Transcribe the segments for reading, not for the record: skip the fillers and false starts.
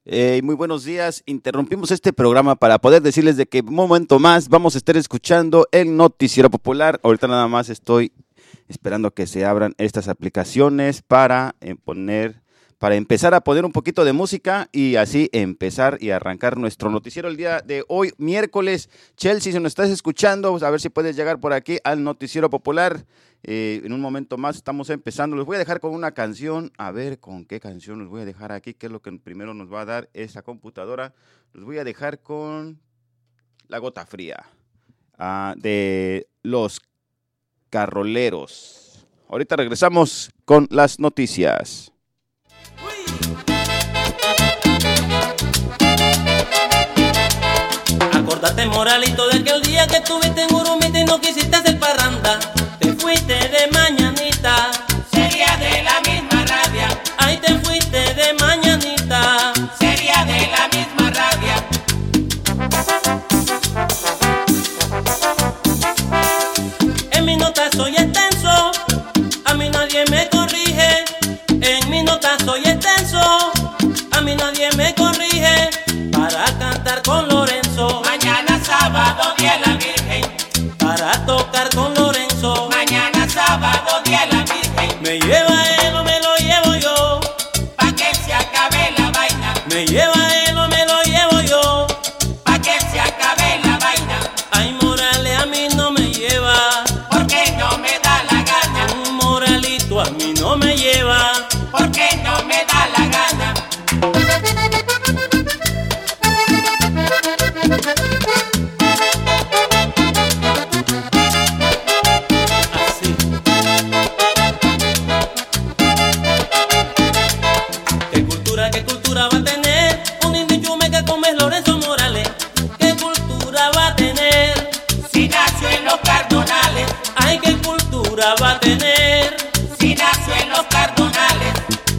Muy buenos días. Interrumpimos este programa para poder decirles de que un momento más vamos a estar escuchando el Noticiero Popular. Ahorita nada más estoy esperando que se abran estas aplicaciones para empezar a poner un poquito de música y así empezar y arrancar nuestro noticiero el día de hoy, miércoles. Chelsea, si nos estás escuchando, a ver si puedes llegar por aquí al Noticiero Popular. En un momento más estamos empezando. Les voy a dejar con una canción. A ver con qué canción los voy a dejar aquí, que es lo que primero nos va a dar esta computadora. Los voy a dejar con La Gota Fría, de Los Carroleros. Ahorita regresamos con las noticias. Acordate, Moralito, de aquel día que estuviste en Urumita y no quisiste hacer parranda. Te fuiste de mañanita, sería de la misma rabia. Ay, te fuiste de mañanita, sería de la misma rabia. En mi nota soy extenso, a mí nadie me corrige. En mi nota soy extenso, a mí nadie me corrige. Para cantar con Lorenzo, mañana sábado, día de la Virgen. Para tocar con Lorenzo, mañana sábado, día de la Virgen. Me lleva él o me lo llevo yo, pa' que se acabe la vaina. Me lleva él o me lo llevo yo, pa' que se acabe la vaina. Ay, Morales, a mí no me lleva, porque no me da la gana. Moralito, a mí no me lleva, porque no me da la gana. Así. ¿Qué cultura va a tener un indichume que come Lorenzo Morales? ¿Qué cultura va a tener si nació en los Cardonales? Ay, ¿qué cultura va a tener si nació en los Cardonales?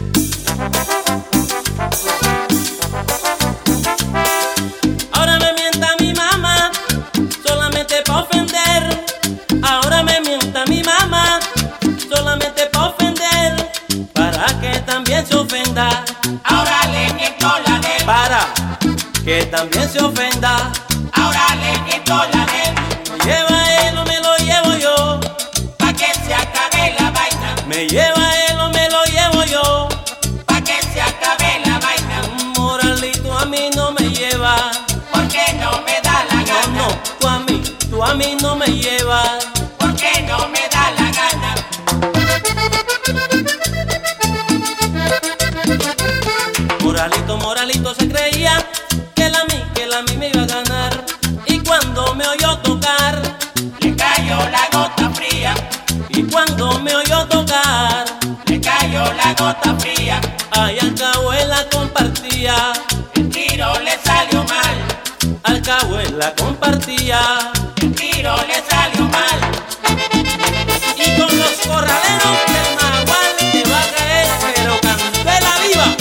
Ahora me mienta mi mamá, solamente pa' ofender. Ahora me mienta mi mamá, solamente pa' ofender, para que también se ofenda. Ahora le miento la de él, para que también se ofenda. Ahora le miento la de él. Me lleva él o me lo llevo yo, pa' que se acabe la vaina. Me lleva él o me lo llevo yo, pa' que se acabe la vaina. Moralito, a mí no me lleva, porque no me da la gana. No, tú a mí no me llevas, porque no me da la gana. Moralito se creía que la mí me iba a ganar. Y cuando me oyó tocar, le cayó la gota fría. Y cuando me oyó tocar, le cayó la gota fría. Ay, Alcahuela compartía, el tiro le salió mal. Alcahuela compartía, el tiro le salió mal. Y con los corraleros del Nahual te va a caer, pero candela viva.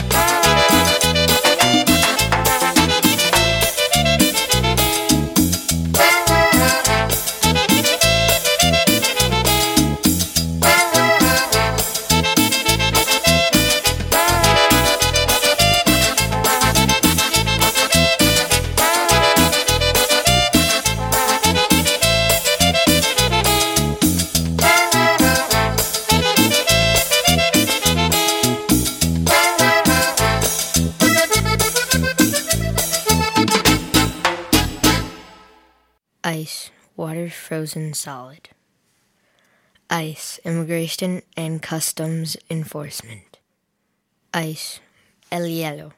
ICE, water frozen solid. ICE, Immigration and Customs Enforcement. ICE, el hielo.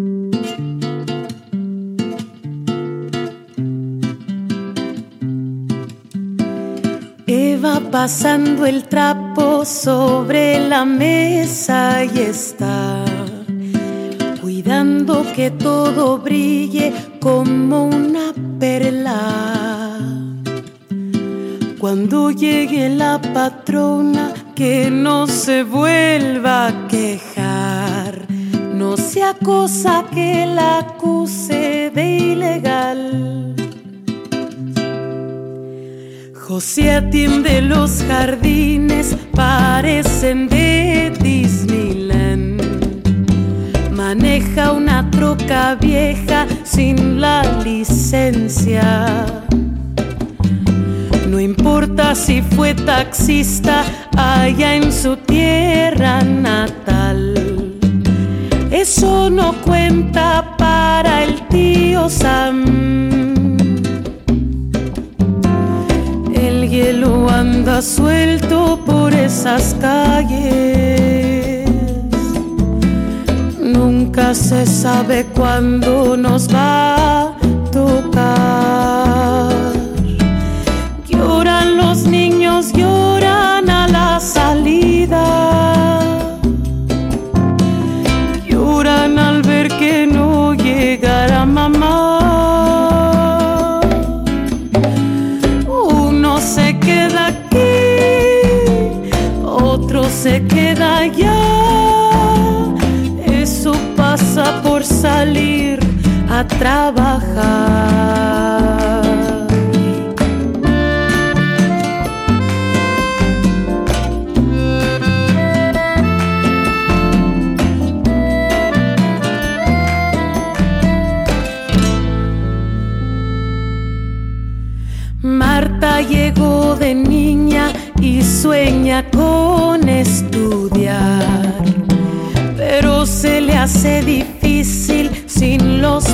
Eva pasando el trapo sobre la mesa y está cuidando que todo brille como una perla. Cuando llegue la patrona, que no se vuelva a quejar, no sea cosa que la acuse de ilegal. José atiende los jardines, parecen de Disneyland. maneja una troca vieja sin la licencia. No importa si fue taxista allá en su tierra natal, eso no cuenta para el tío Sam. El hielo anda suelto por esas calles, nunca se sabe cuándo nos va a tocar. Lloran los niños, lloran a la salida, lloran al ver que no llegará mamá. Uno se queda aquí, otro se queda allá. Eso pasa por salir a trabajar. Marta llegó de niña y sueña con estudiar, pero se le hace difícil sin los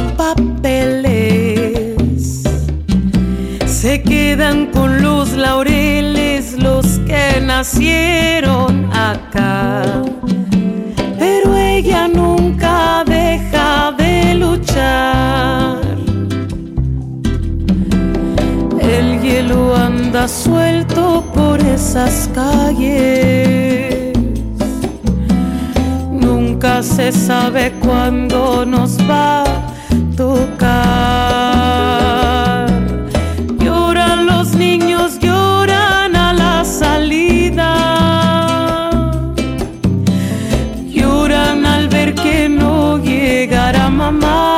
papeles. Se quedan con los laureles los que nacieron acá, pero ella nunca deja de luchar. El hielo anda suelto por esas calles, nunca se sabe cuándo nos va a tocar. Lloran los niños, lloran a la salida, lloran al ver que no llegará mamá.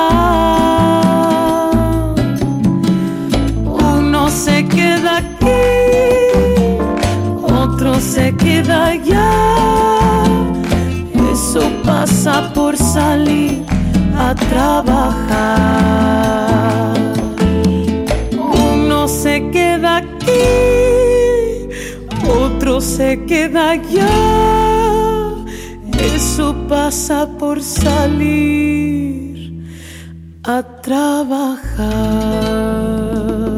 Se queda aquí, otro se queda allá. Eso pasa por salir a trabajar. Uno se queda aquí, otro se queda allá. Eso pasa por salir a trabajar.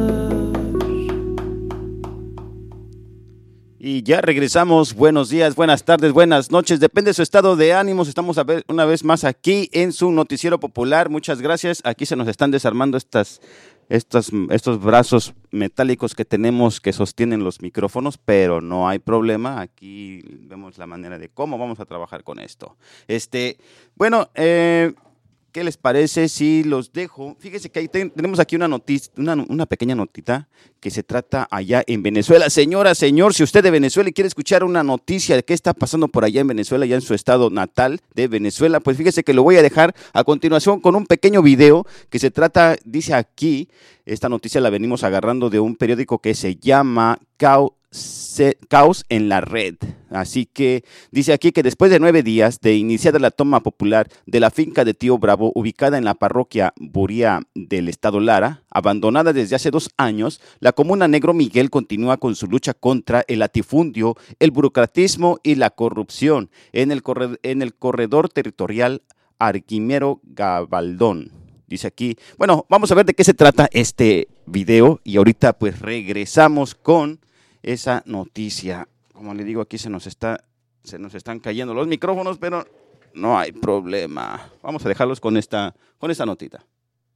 Y ya regresamos. Buenos días, buenas tardes, buenas noches. Depende de su estado de ánimos. Estamos una vez más aquí en su noticiero popular. Muchas gracias. Aquí se nos están desarmando estos brazos metálicos que tenemos que sostienen los micrófonos, pero no hay problema. Aquí vemos la manera de cómo vamos a trabajar con esto. Bueno, ¿qué les parece si los dejo? Fíjese que ahí tenemos aquí una noticia, una pequeña notita que se trata allá en Venezuela. Señora, señor, si usted de Venezuela y quiere escuchar una noticia de qué está pasando por allá en Venezuela, ya en su estado natal de Venezuela, pues fíjese que lo voy a dejar a continuación con un pequeño video que se trata, dice aquí, esta noticia la venimos agarrando de un periódico que se llama Caos en la Red. Así que dice aquí que después de 9 días de iniciada la toma popular de la finca de Tío Bravo, ubicada en la parroquia Buría del estado Lara, abandonada desde hace 2 años, la comuna Negro Miguel continúa con su lucha contra el latifundio, el burocratismo y la corrupción en el corredor territorial Arquimero Gabaldón. Dice aquí, bueno, vamos a ver de qué se trata este video y ahorita pues regresamos con esa noticia. Como le digo, aquí se nos están cayendo los micrófonos, pero no hay problema. Vamos a dejarlos con esta notita.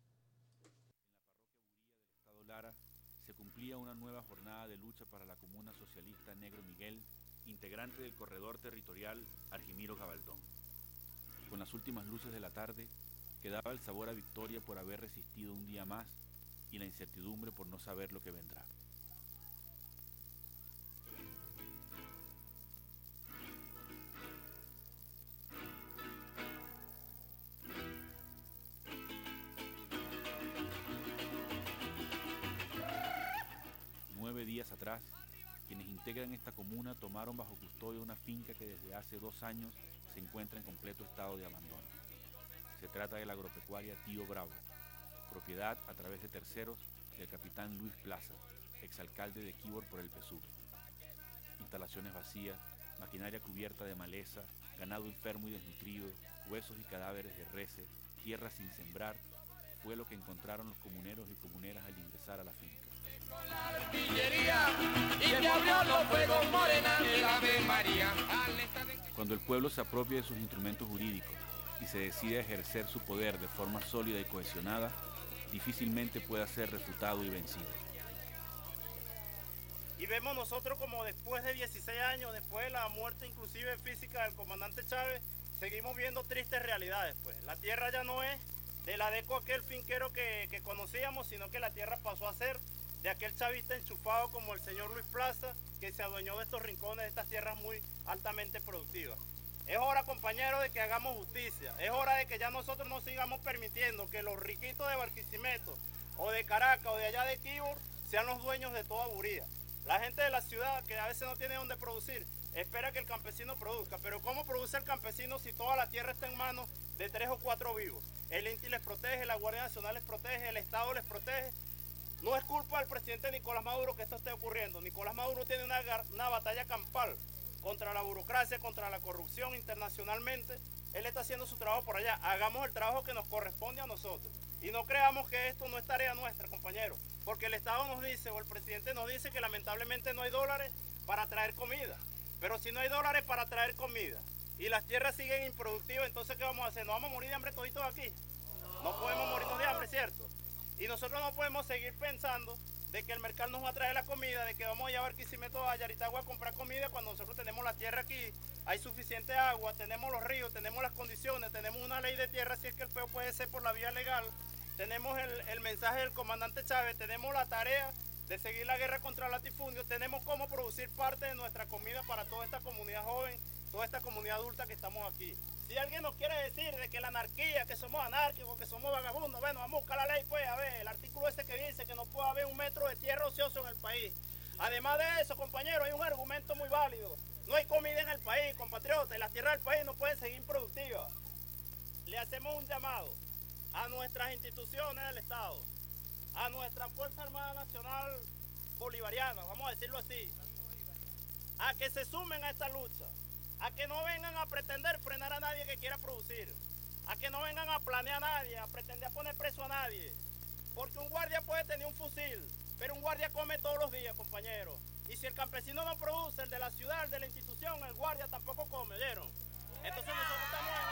Se cumplía una nueva jornada de lucha para la comuna socialista Negro Miguel, integrante del corredor territorial Arquimiro Gabaldón. Con las últimas luces de la tarde, quedaba el sabor a victoria por haber resistido un día más y la incertidumbre por no saber lo que vendrá. Días atrás, quienes integran esta comuna tomaron bajo custodia una finca que desde hace 2 años se encuentra en completo estado de abandono. Se trata de la agropecuaria Tío Bravo, propiedad a través de terceros del capitán Luis Plaza, exalcalde de Quíbor por el PSUV. Instalaciones vacías, maquinaria cubierta de maleza, ganado enfermo y desnutrido, huesos y cadáveres de reses, tierra sin sembrar, fue lo que encontraron los comuneros y comuneras al ingresar a la finca. Con la artillería y que abrió los fuegos morenas de la Ave María. Cuando el pueblo se apropia de sus instrumentos jurídicos y se decide a ejercer su poder de forma sólida y cohesionada, difícilmente pueda ser refutado y vencido. Y vemos nosotros como después de 16 años, después de la muerte inclusive física del comandante Chávez, seguimos viendo tristes realidades. Pues la tierra ya no es de la deco aquel finquero que conocíamos, sino que la tierra pasó a ser de aquel chavista enchufado como el señor Luis Plaza, que se adueñó de estos rincones, de estas tierras muy altamente productivas. Es hora, compañeros, de que hagamos justicia. Es hora de que ya nosotros no sigamos permitiendo que los riquitos de Barquisimeto, o de Caracas, o de allá de Quíbor, sean los dueños de toda Buría. La gente de la ciudad, que a veces no tiene dónde producir, espera que el campesino produzca. Pero ¿cómo produce el campesino si toda la tierra está en manos de 3 o 4 vivos? El INTI les protege, la Guardia Nacional les protege, el Estado les protege. No es culpa del presidente Nicolás Maduro que esto esté ocurriendo. Nicolás Maduro tiene una batalla campal contra la burocracia, contra la corrupción internacionalmente. Él está haciendo su trabajo por allá. Hagamos el trabajo que nos corresponde a nosotros. Y no creamos que esto no es tarea nuestra, compañeros. Porque el Estado nos dice, o el presidente nos dice que lamentablemente no hay dólares para traer comida. Pero si no hay dólares para traer comida y las tierras siguen improductivas, entonces ¿qué vamos a hacer? ¿Nos vamos a morir de hambre toditos aquí? No podemos morirnos de hambre, ¿cierto? Y nosotros no podemos seguir pensando de que el mercado nos va a traer la comida, de que vamos a llevar Barquisimeto a Yaritagua a comprar comida cuando nosotros tenemos la tierra aquí, hay suficiente agua, tenemos los ríos, tenemos las condiciones, tenemos una ley de tierra si es que el peo puede ser por la vía legal, tenemos el mensaje del comandante Chávez, tenemos la tarea de seguir la guerra contra el latifundio, tenemos cómo producir parte de nuestra comida para toda esta comunidad joven, toda esta comunidad adulta que estamos aquí. Si alguien nos quiere decir de que la anarquía, que somos anárquicos, que somos vagabundos, bueno, vamos a buscar la ley, pues, a ver, el artículo ese que dice que no puede haber 1 metro de tierra ocioso en el país. Además de eso, compañeros, hay un argumento muy válido. No hay comida en el país, compatriotas, y las tierras del país no pueden seguir productivas. Le hacemos un llamado a nuestras instituciones del Estado, a nuestra Fuerza Armada Nacional Bolivariana, vamos a decirlo así, a que se sumen a esta lucha, a que no vengan a pretender frenar a nadie que quiera producir, a que no vengan a planear a nadie, a pretender poner preso a nadie, porque un guardia puede tener un fusil, pero un guardia come todos los días, compañeros, y si el campesino no produce, el de la ciudad, el de la institución, el guardia tampoco come, ¿oyeron? Entonces nosotros estamos en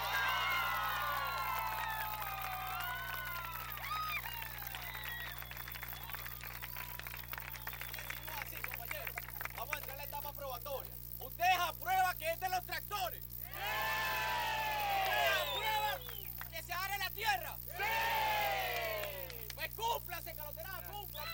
Vamos a entrar a la etapa probatoria. ¿Ustedes aprueban que es de los tractores? ¡Sí! ¿Ustedes aprueban que se agarre la tierra? ¡Sí! Pues cúmplase, Caloterá, cúmplase.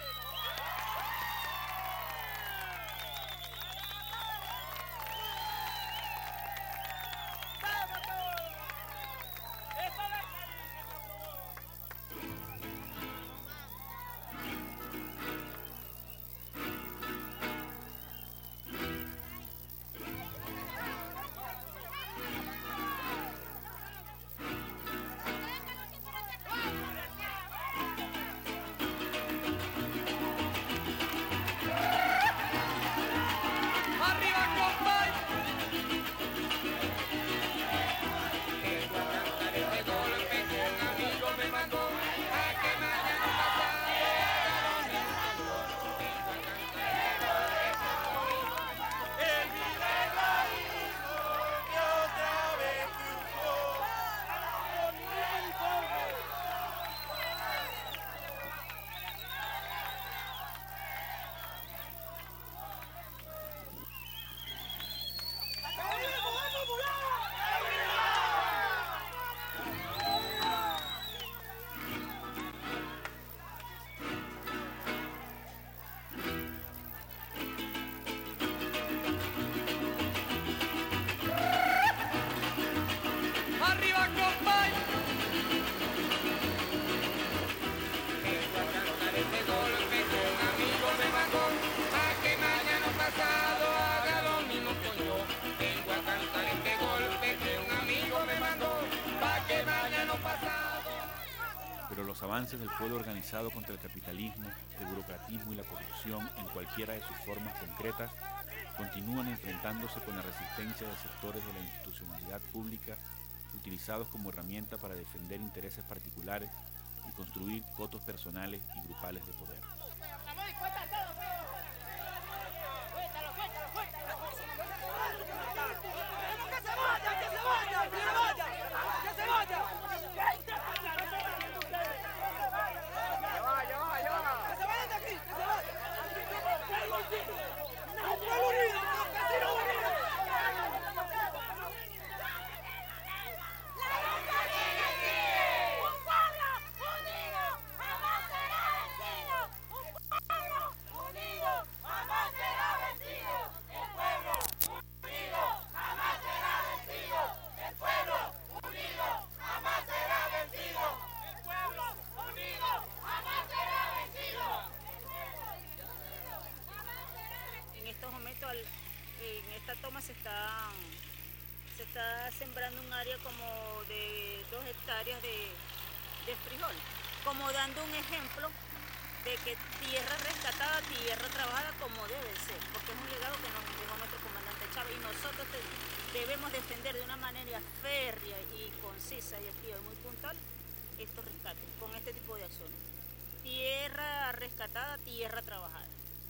pero los avances del pueblo organizado contra el capitalismo, el burocratismo y la corrupción en cualquiera de sus formas concretas continúan enfrentándose con la resistencia de sectores de la institucionalidad pública utilizados como herramienta para defender intereses particulares y construir cotos personales y grupales de poder. En esta toma se está sembrando un área como de 2 hectáreas de frijol, como dando un ejemplo de que tierra rescatada, tierra trabajada como debe ser, porque es un legado que nos dejó nuestro comandante Chávez y nosotros debemos defender de una manera férrea y concisa y activa y muy puntual estos rescates con este tipo de acciones. Tierra rescatada, tierra trabajada.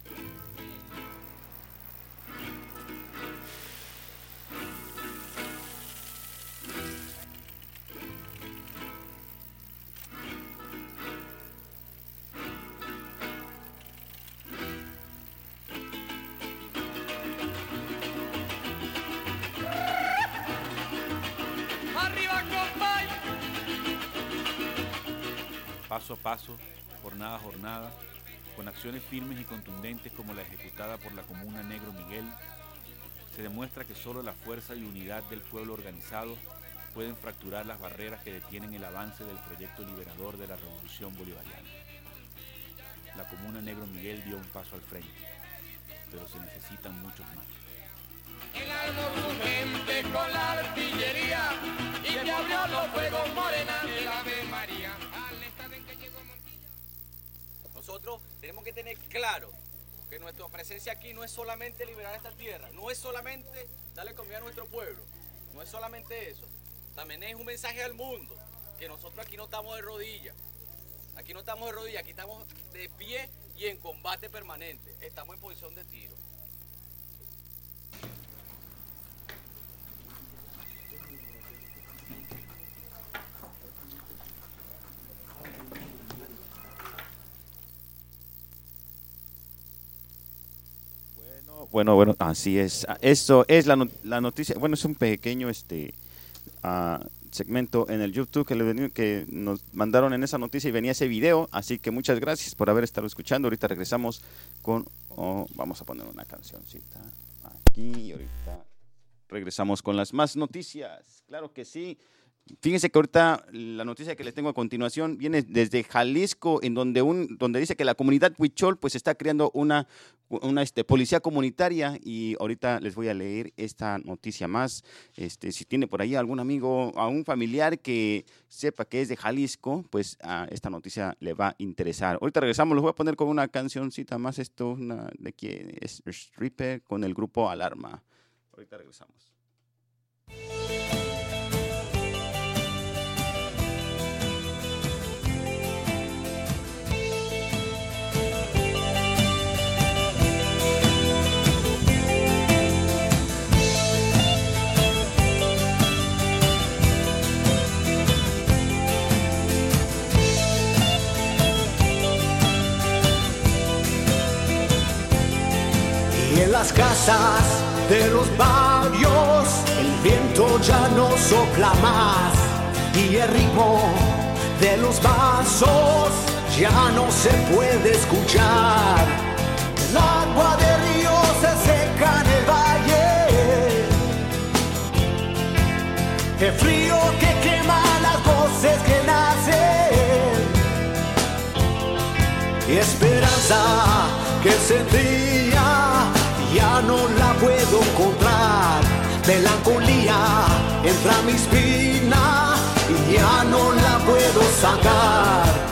Paso a paso, jornada a jornada, con acciones firmes y contundentes como la ejecutada por la Comuna Negro Miguel, se demuestra que solo la fuerza y unidad del pueblo organizado pueden fracturar las barreras que detienen el avance del proyecto liberador de la Revolución Bolivariana. La Comuna Negro Miguel dio un paso al frente, pero se necesitan muchos más. El armó su gente con la artillería y que abrió los fuegos Morena de la Ave María. Nosotros tenemos que tener claro que nuestra presencia aquí no es solamente liberar esta tierra, no es solamente darle comida a nuestro pueblo, no es solamente eso. También es un mensaje al mundo, que nosotros aquí no estamos de rodillas, aquí estamos de pie y en combate permanente, estamos en posición de tiro. Bueno, así es. Esto es la noticia. Bueno, es un pequeño segmento en el YouTube que nos mandaron en esa noticia y venía ese video. Así que muchas gracias por haber estado escuchando. Ahorita regresamos con... vamos a poner una cancioncita aquí y ahorita regresamos con las más noticias. Claro que sí. Fíjense que ahorita la noticia que les tengo a continuación viene desde Jalisco, en donde dice que la comunidad Huichol pues está creando una policía comunitaria, y ahorita les voy a leer esta noticia más. Si tiene por ahí algún amigo, a un familiar que sepa que es de Jalisco, pues esta noticia le va a interesar. Ahorita regresamos, les voy a poner con una cancioncita más, de que es Stripper con el grupo Alarma. Ahorita regresamos. Y en las casas de los barrios el viento ya no sopla más, y el ritmo de los vasos ya no se puede escuchar. El agua del río se seca en el valle, el frío que quema las voces que nacen, y esperanza que sentía ya no la puedo encontrar. Melancolía entra a mi espina y ya no la puedo sacar.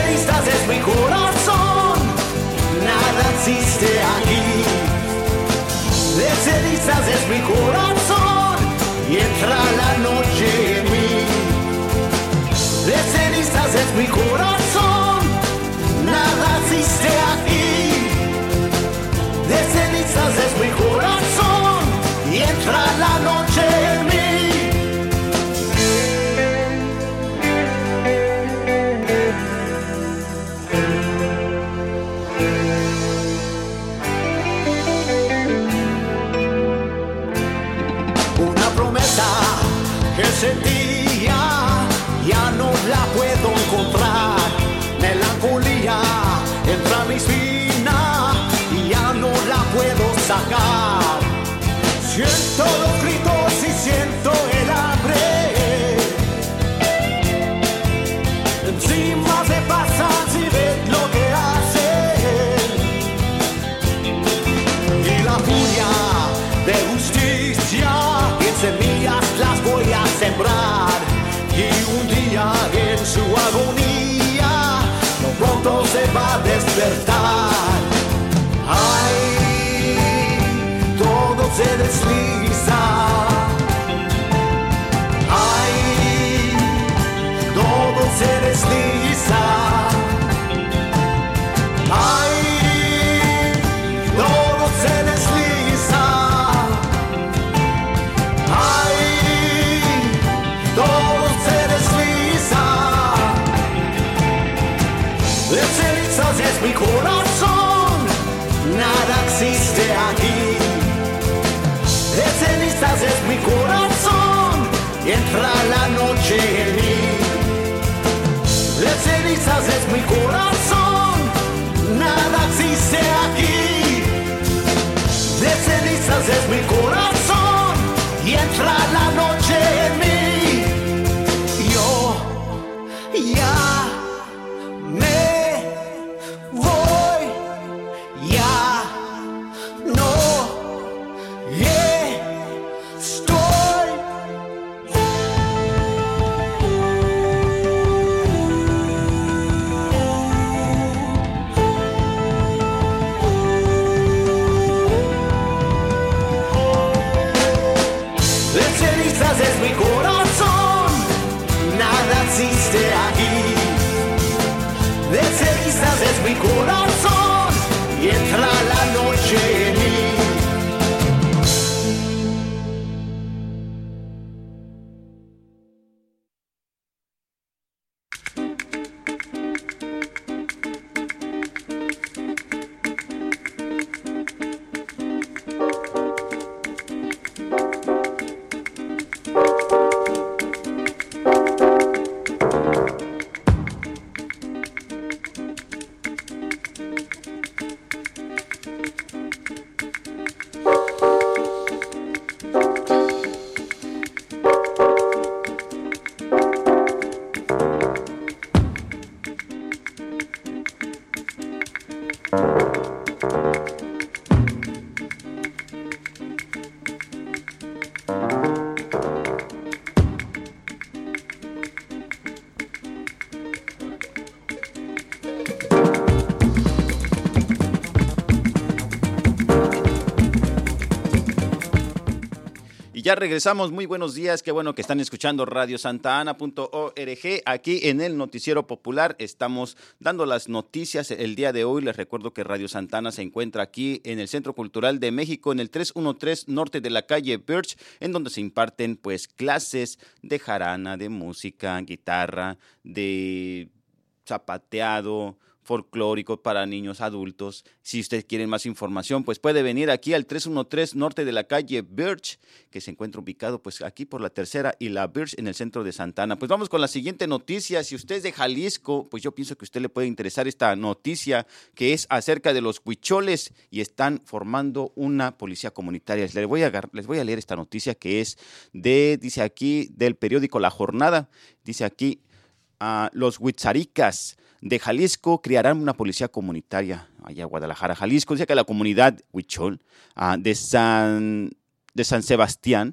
cenizas es mi corazón, nada existe aquí. De cenizas es mi corazón y entra la noche en mí. De cenizas es mi corazón, nada existe aquí. De cenizas es mi corazón y entra la noche en mí. Una promesa que sentía ya no la puedo encontrar. Melancolía entra mis venas y ya no la puedo sacar. Siento los gritos y siento el hambre. Encima se pasan si ven lo que hacen. Y la furia de justicia en semillas las voy a sembrar. Y un día en su agonía lo pronto se va a despertar. Ay, todo se desliza. Ay, todo se desliza. Ay, todo se desliza. Ay, todo se desliza. De cenizas es mi corazón, nada existe aquí. De cenizas es mi corazón y entra la noche en mí. De cenizas es mi corazón, nada existe aquí. De cenizas es mi corazón y entra la noche en mí. Yo ya me voy, ya no estoy. De cenizas es mi corazón, nada existe aquí. De cenizas es mi corazón y entra la noche en mí. Ya regresamos, muy buenos días, qué bueno que están escuchando radiosantana.org. Aquí en el Noticiero Popular estamos dando las noticias el día de hoy. Les recuerdo que Radio Santana se encuentra aquí en el Centro Cultural de México, en el 313 norte de la calle Birch, en donde se imparten pues clases de jarana, de música, guitarra, de zapateado, folclórico para niños, adultos. Si usted quiere más información, pues puede venir aquí al 313 norte de la calle Birch, que se encuentra ubicado pues aquí por la Tercera y la Birch en el centro de Santa Ana. Pues vamos con la siguiente noticia. Si usted es de Jalisco, pues yo pienso que a usted le puede interesar esta noticia, que es acerca de los huicholes y están formando una policía comunitaria. Les voy a leer esta noticia que es dice aquí, del periódico La Jornada. Dice aquí, los huitzaricas de Jalisco crearán una policía comunitaria allá en Guadalajara, Jalisco. Dice que la comunidad huichol de San Sebastián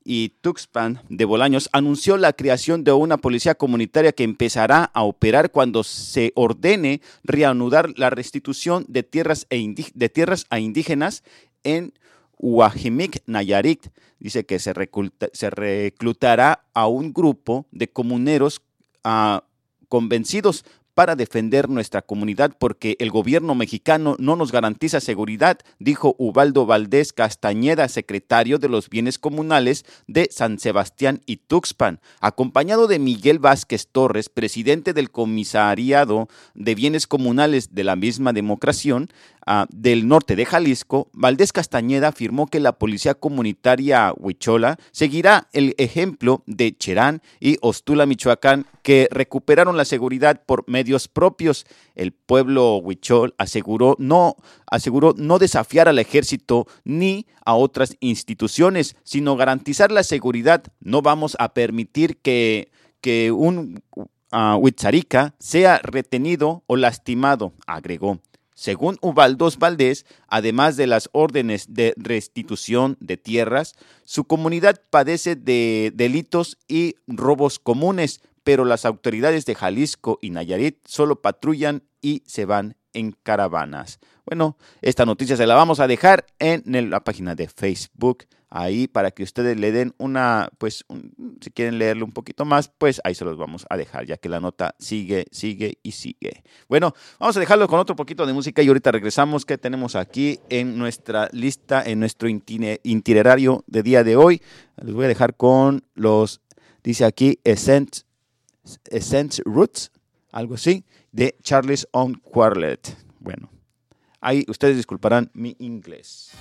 y Tuxpan de Bolaños anunció la creación de una policía comunitaria que empezará a operar cuando se ordene reanudar la restitución de tierras a indígenas en Huajimic, Nayarit. Dice que se reclutará a un grupo de comuneros convencidos para defender nuestra comunidad porque el gobierno mexicano no nos garantiza seguridad, dijo Ubaldo Valdés Castañeda, secretario de los Bienes Comunales de San Sebastián y Tuxpan, acompañado de Miguel Vázquez Torres, presidente del Comisariado de Bienes Comunales de la misma demarcación del norte de Jalisco. Valdés Castañeda afirmó que la policía comunitaria huichola seguirá el ejemplo de Cherán y Ostula, Michoacán, que recuperaron la seguridad por medios propios. El pueblo huichol aseguró no desafiar al ejército ni a otras instituciones, sino garantizar la seguridad. No vamos a permitir que un huitzarica sea retenido o lastimado, agregó. Según Ubaldo Valdés, además de las órdenes de restitución de tierras, su comunidad padece de delitos y robos comunes, pero las autoridades de Jalisco y Nayarit solo patrullan y se van en caravanas. Bueno, esta noticia se la vamos a dejar en la página de Facebook, ahí para que ustedes le den si quieren leerlo un poquito más, pues ahí se los vamos a dejar, ya que la nota sigue y sigue. Bueno, vamos a dejarlo con otro poquito de música y ahorita regresamos. ¿Qué tenemos aquí en nuestra lista, en nuestro itinerario de día de hoy? Les voy a dejar con dice aquí, Essence Roots, algo así, de Charles on Quarlet. Bueno, ahí ustedes disculparán mi inglés.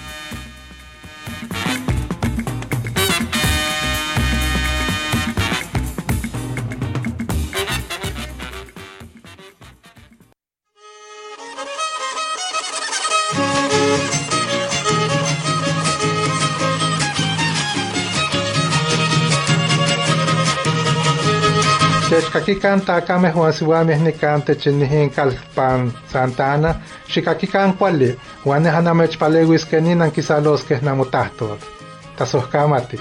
Xkakikan takame Juan Siwameh nikante chinihin Calpan Santana, xikakikan kuali, Juan hanamech palewis keninan kisaloskeh namutahtor. Tasohkamati.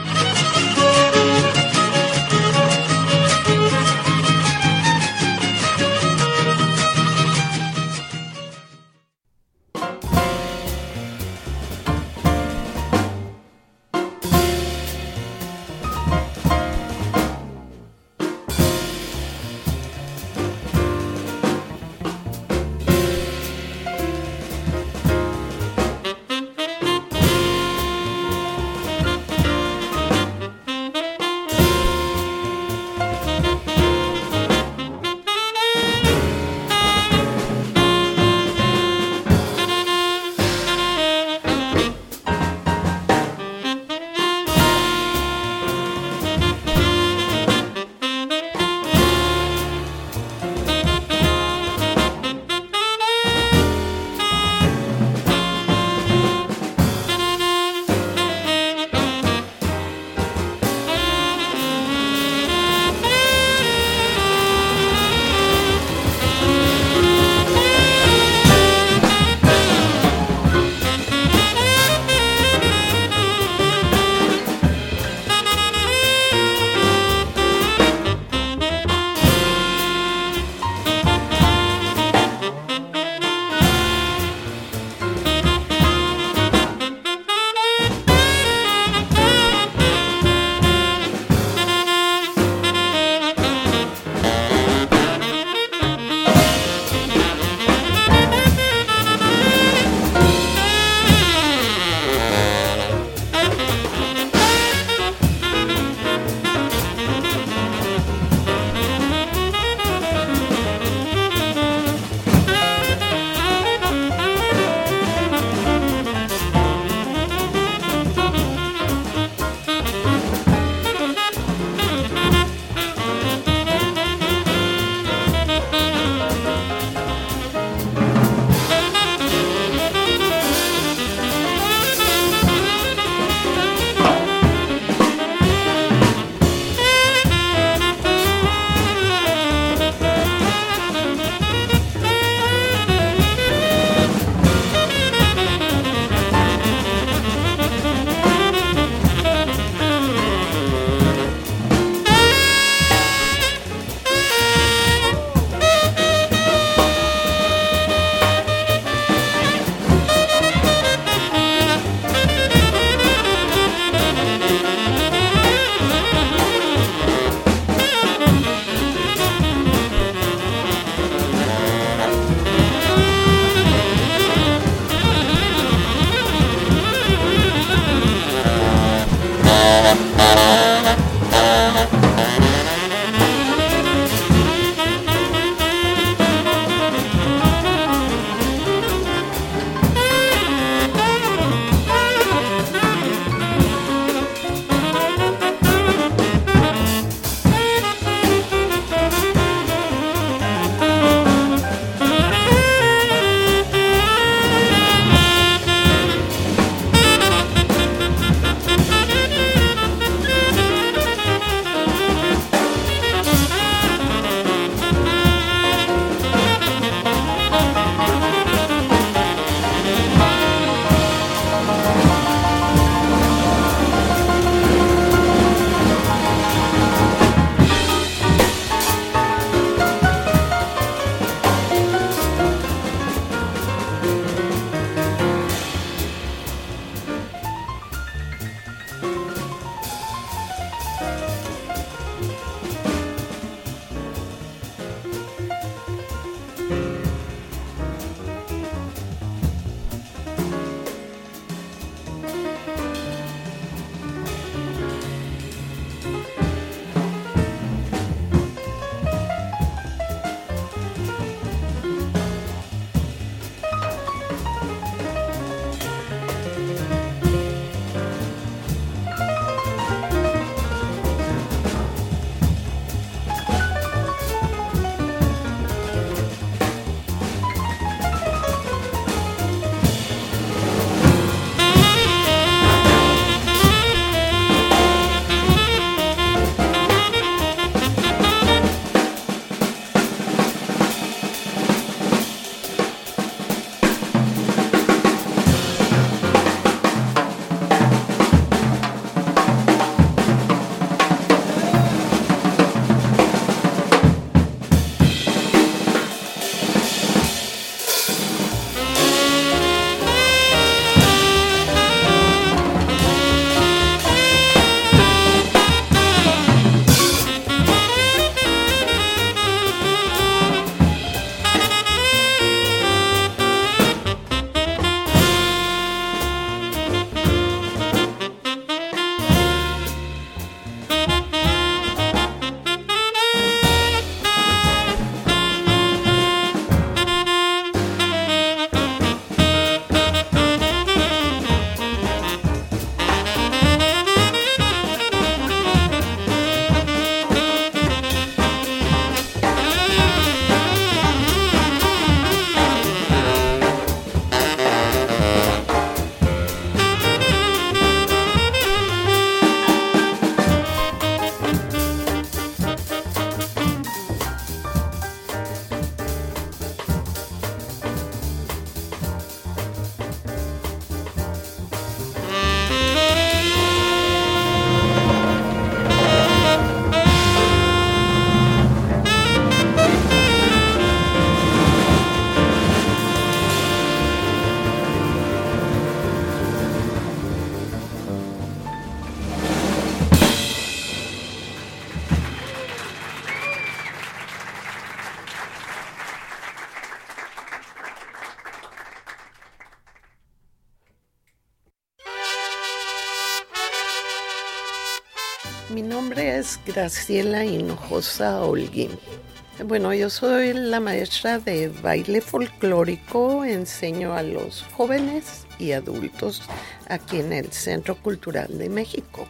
Mi nombre es Graciela Hinojosa Holguín. Bueno, yo soy la maestra de baile folclórico, enseño a los jóvenes y adultos aquí en el Centro Cultural de México.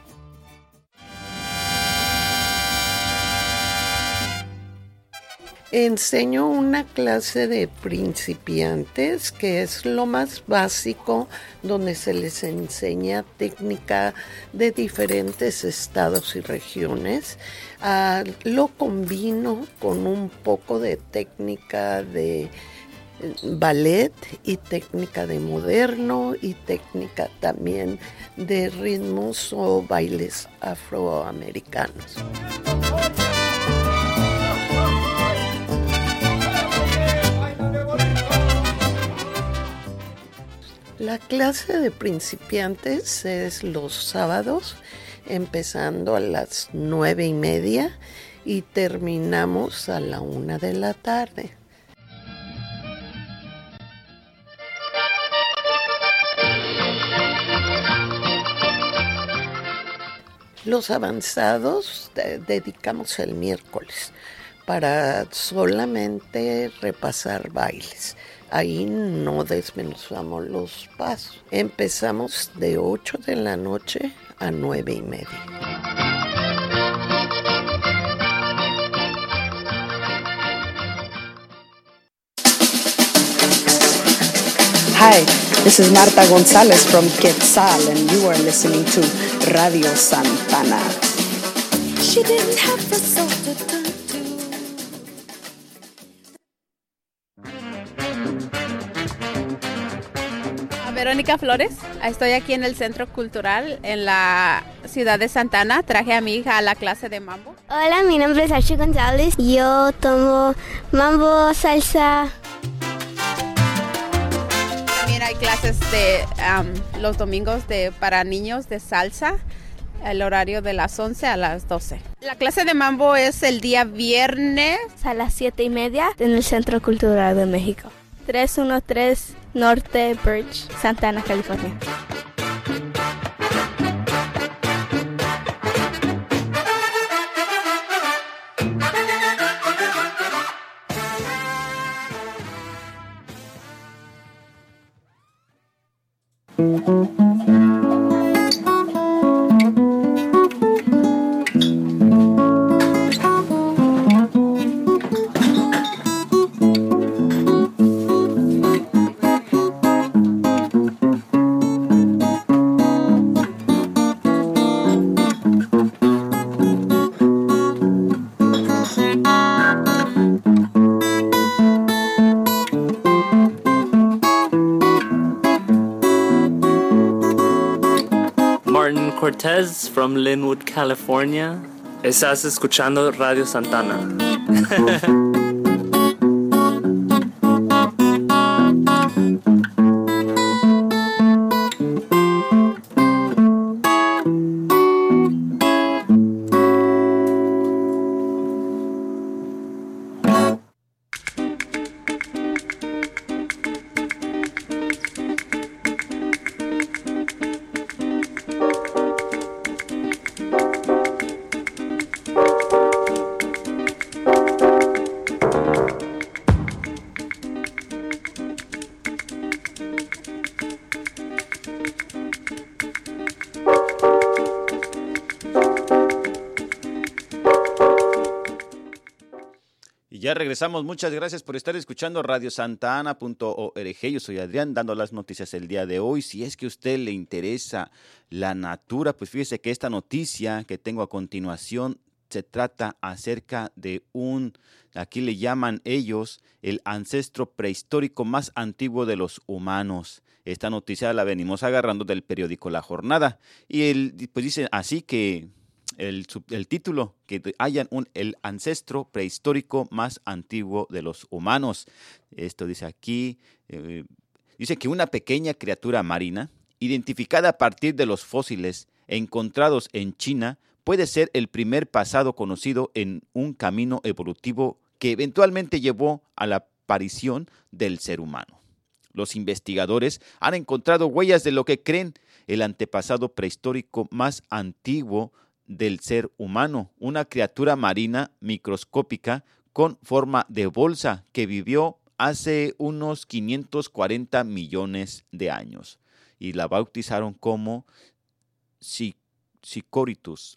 Enseño una clase de principiantes que es lo más básico, donde se les enseña técnica de diferentes estados y regiones. Lo combino con un poco de técnica de ballet y técnica de moderno y técnica también de ritmos o bailes afroamericanos. La clase de principiantes es los sábados, empezando a las 9:30 y terminamos a la 1 de la tarde. Los avanzados dedicamos el miércoles para solamente repasar bailes. Ahí no desmenuzamos los pasos. Empezamos de 8 de la noche a 9:30. Hi, this is Marta Gonzalez from Quetzal, and you are listening to Radio Santana. She didn't have the soul to turn to. Verónica Flores, estoy aquí en el Centro Cultural en la ciudad de Santana. Traje a mi hija a la clase de mambo. Hola, mi nombre es Archie González. Yo tomo mambo, salsa. También hay clases de los domingos para niños de salsa, el horario de las 11 a las 12. La clase de mambo es el día viernes a las 7:30 en el Centro Cultural de México. 313 Norte Birch, Santana, California. Cortez from Linwood, California. Estás escuchando Radio Santana. Ya regresamos, muchas gracias por estar escuchando radiosantana.org. Yo soy Adrián, dando las noticias el día de hoy. Si es que a usted le interesa la natura, pues fíjese que esta noticia que tengo a continuación se trata acerca de aquí le llaman ellos, el ancestro prehistórico más antiguo de los humanos. Esta noticia la venimos agarrando del periódico La Jornada. Y pues dice así que el título, que hayan el ancestro prehistórico más antiguo de los humanos. Esto dice aquí, dice que una pequeña criatura marina, identificada a partir de los fósiles encontrados en China, puede ser el primer pasado conocido en un camino evolutivo que eventualmente llevó a la aparición del ser humano. Los investigadores han encontrado huellas de lo que creen el antepasado prehistórico más antiguo del ser humano, una criatura marina microscópica con forma de bolsa que vivió hace unos 540 millones de años y la bautizaron como Sacoritus.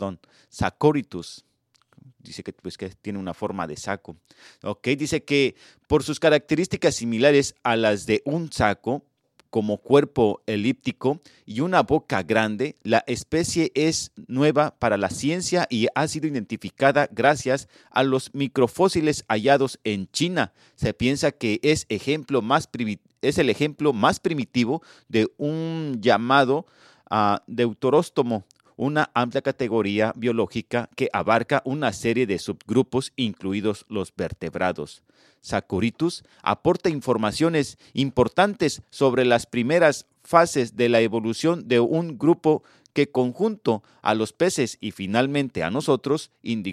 Dice que, pues, que tiene una forma de saco. Dice que por sus características similares a las de un saco, como cuerpo elíptico y una boca grande, la especie es nueva para la ciencia y ha sido identificada gracias a los microfósiles hallados en China. Se piensa que es el ejemplo más primitivo de un llamado deuteróstomo, una amplia categoría biológica que abarca una serie de subgrupos, incluidos los vertebrados. Sacoritus aporta informaciones importantes sobre las primeras fases de la evolución de un grupo que, conjunto a los peces y finalmente a nosotros,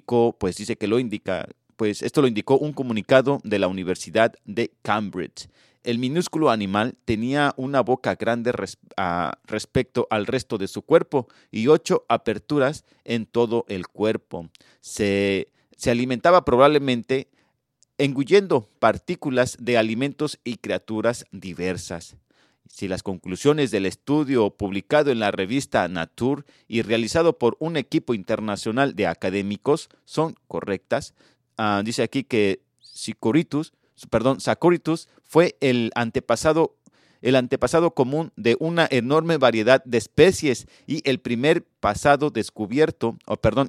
esto lo indicó un comunicado de la Universidad de Cambridge. El minúsculo animal tenía una boca grande respecto al resto de su cuerpo y 8 aperturas en todo el cuerpo. Se alimentaba probablemente engullendo partículas de alimentos y criaturas diversas. Si las conclusiones del estudio publicado en la revista Nature y realizado por un equipo internacional de académicos son correctas, dice aquí que Sacoritus fue el antepasado común de una enorme variedad de especies y el primer paso descubierto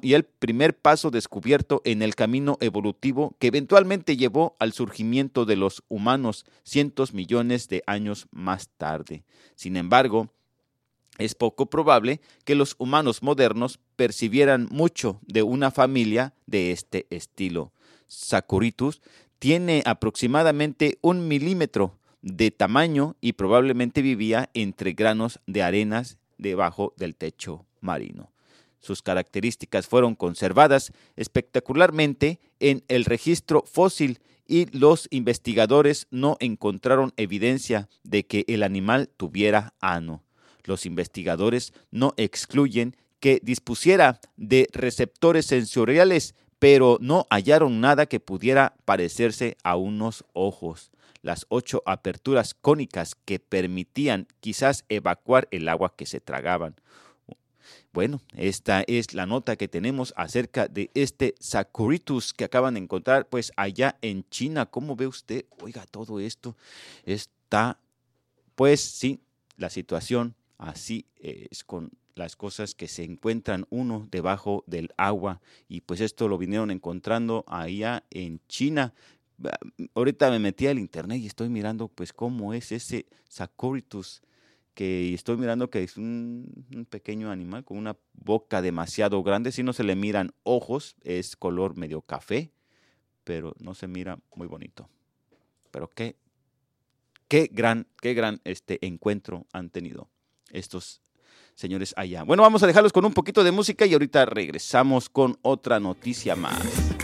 en el camino evolutivo que eventualmente llevó al surgimiento de los humanos cientos millones de años más tarde. Sin embargo, es poco probable que los humanos modernos percibieran mucho de una familia de este estilo. Sacoritus tiene aproximadamente 1 milímetro de tamaño y probablemente vivía entre granos de arenas debajo del techo marino. Sus características fueron conservadas espectacularmente en el registro fósil y los investigadores no encontraron evidencia de que el animal tuviera ano. Los investigadores no excluyen que dispusiera de receptores sensoriales, pero no hallaron nada que pudiera parecerse a unos ojos. Las 8 aperturas cónicas que permitían quizás evacuar el agua que se tragaban. Bueno, esta es la nota que tenemos acerca de este Sacoritus que acaban de encontrar pues allá en China. ¿Cómo ve usted? Oiga, todo esto está, pues sí, la situación así es con las cosas que se encuentran uno debajo del agua y pues esto lo vinieron encontrando allá en China. Ahorita me metí al internet y estoy mirando pues cómo es ese Sacoritus, que estoy mirando que es un pequeño animal con una boca demasiado grande. Si no se le miran ojos, es color medio café, pero no se mira muy bonito. Pero qué gran encuentro han tenido estos señores allá. Bueno, vamos a dejarlos con un poquito de música y ahorita regresamos con otra noticia más.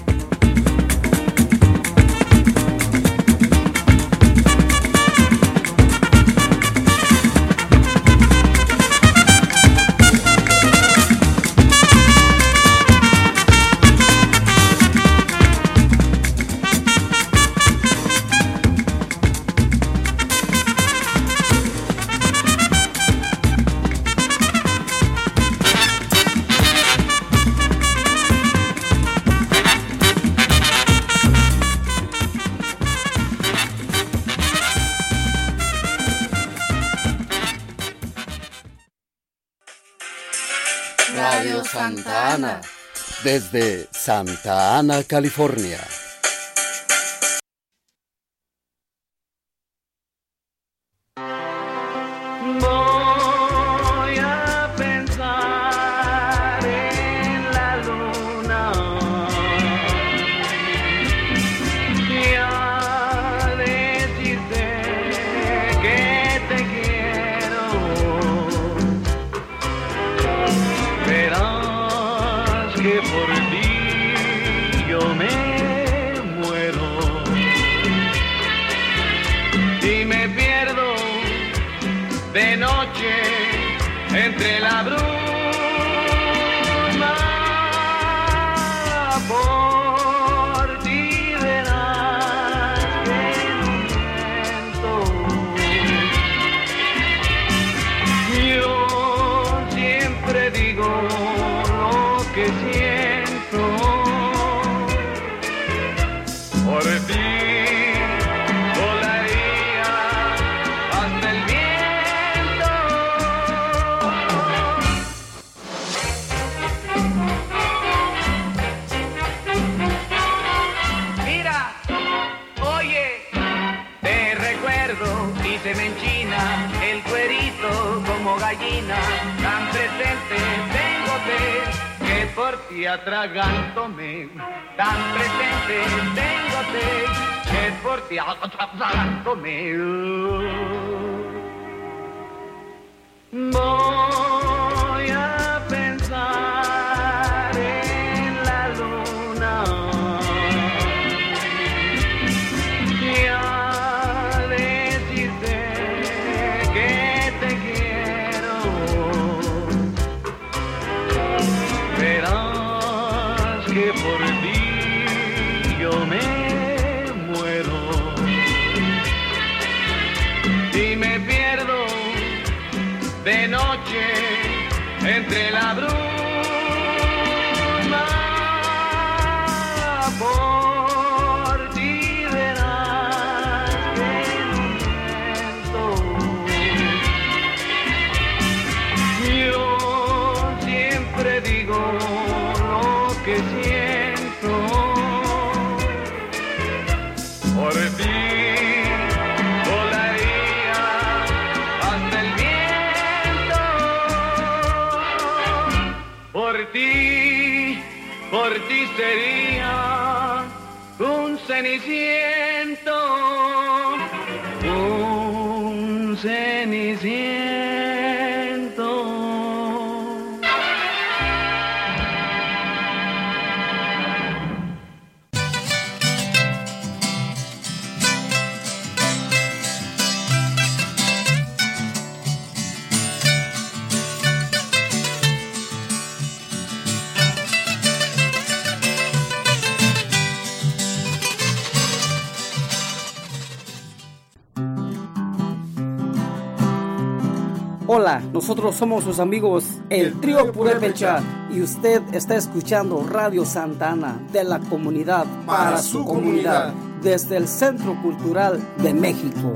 Radio Santa Ana, desde Santa Ana, California. Voy a pensar en la luna y a decirte que te quiero. Verás que por ti yo me muero y me pierdo de noche entre la bruma pierdo y se me enchina el cuerito como gallina. Tan presente tengote que por ti atragántome. Tan presente tengote que por ti atragántome. Voy a pensar en la luna y a decirte que te quiero. Verás que por ti yo me muero y me pierdo de noche entre la bruma. Por ti verás que no miento. Yo siempre digo lo que siento por ti. Por ti sería un ceniciento, un ceniciento. Hola, nosotros somos sus amigos El Trío Purépecha y usted está escuchando Radio Santa Ana de la comunidad para su comunidad desde el Centro Cultural de México.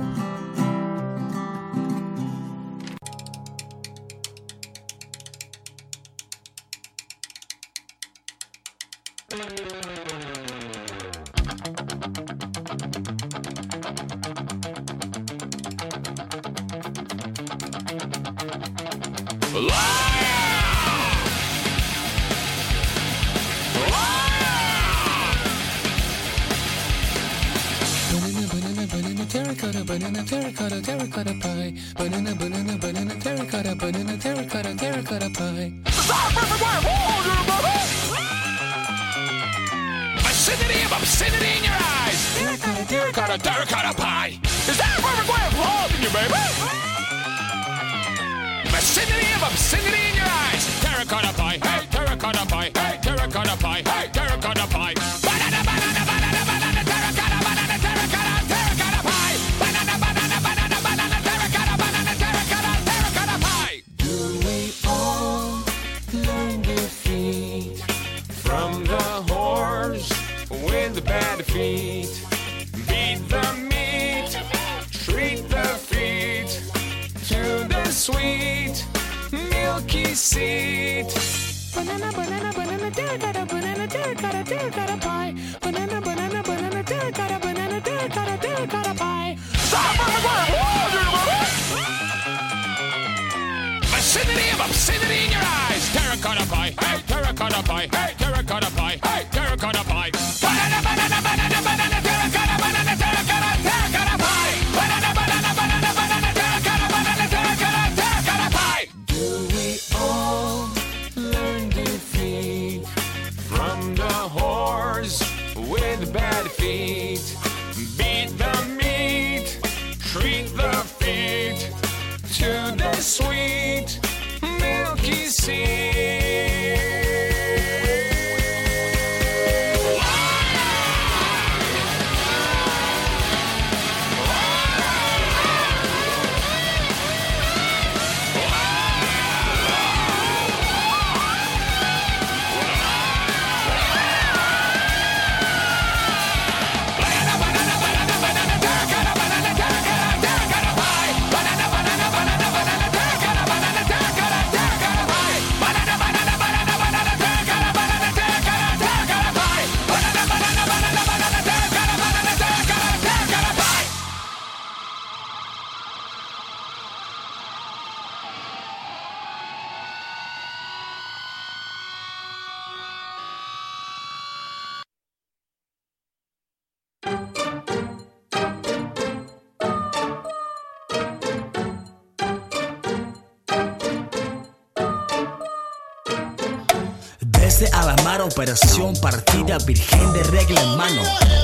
Obscenity in your eyes. Terracotta pie. Is that perfect way of holding you, baby? Obscenity in your eyes. Terracotta pie. Hey, terracotta pie. Hey, terracotta pie. Hey, terracotta pie. Banana, banana, banana, banana, terracotta, banana, terracotta, terracotta pie. Banana, banana, banana, banana, terracotta, banana, terracotta, terracotta pie. Do we all learn defeat from the horse with the bad feet? Beat the meat, treat the feet to the sweet milky seed. Banana, banana, banana, terracotta, banana, terracotta, terracotta pie. Banana, banana, banana, terracotta, banana, terracotta, terracotta pie. Stop! Obscenity of obscenity in your eyes. Terracotta pie. Hey, terracotta pie. Hey, terracotta pie. Hey, terracotta pie. Banana, banana, banana, banana, terracotta, banana, terracotta, terracotta pie. Banana, banana, banana, banana, terracotta, banana, terracotta, terracotta pie. Do we all learn defeat from the horse with bad feet? Beat the meat, treat the feet to the sweet milky seed. Banana, Desde Alamar, operación partida, virgen de regla en mano.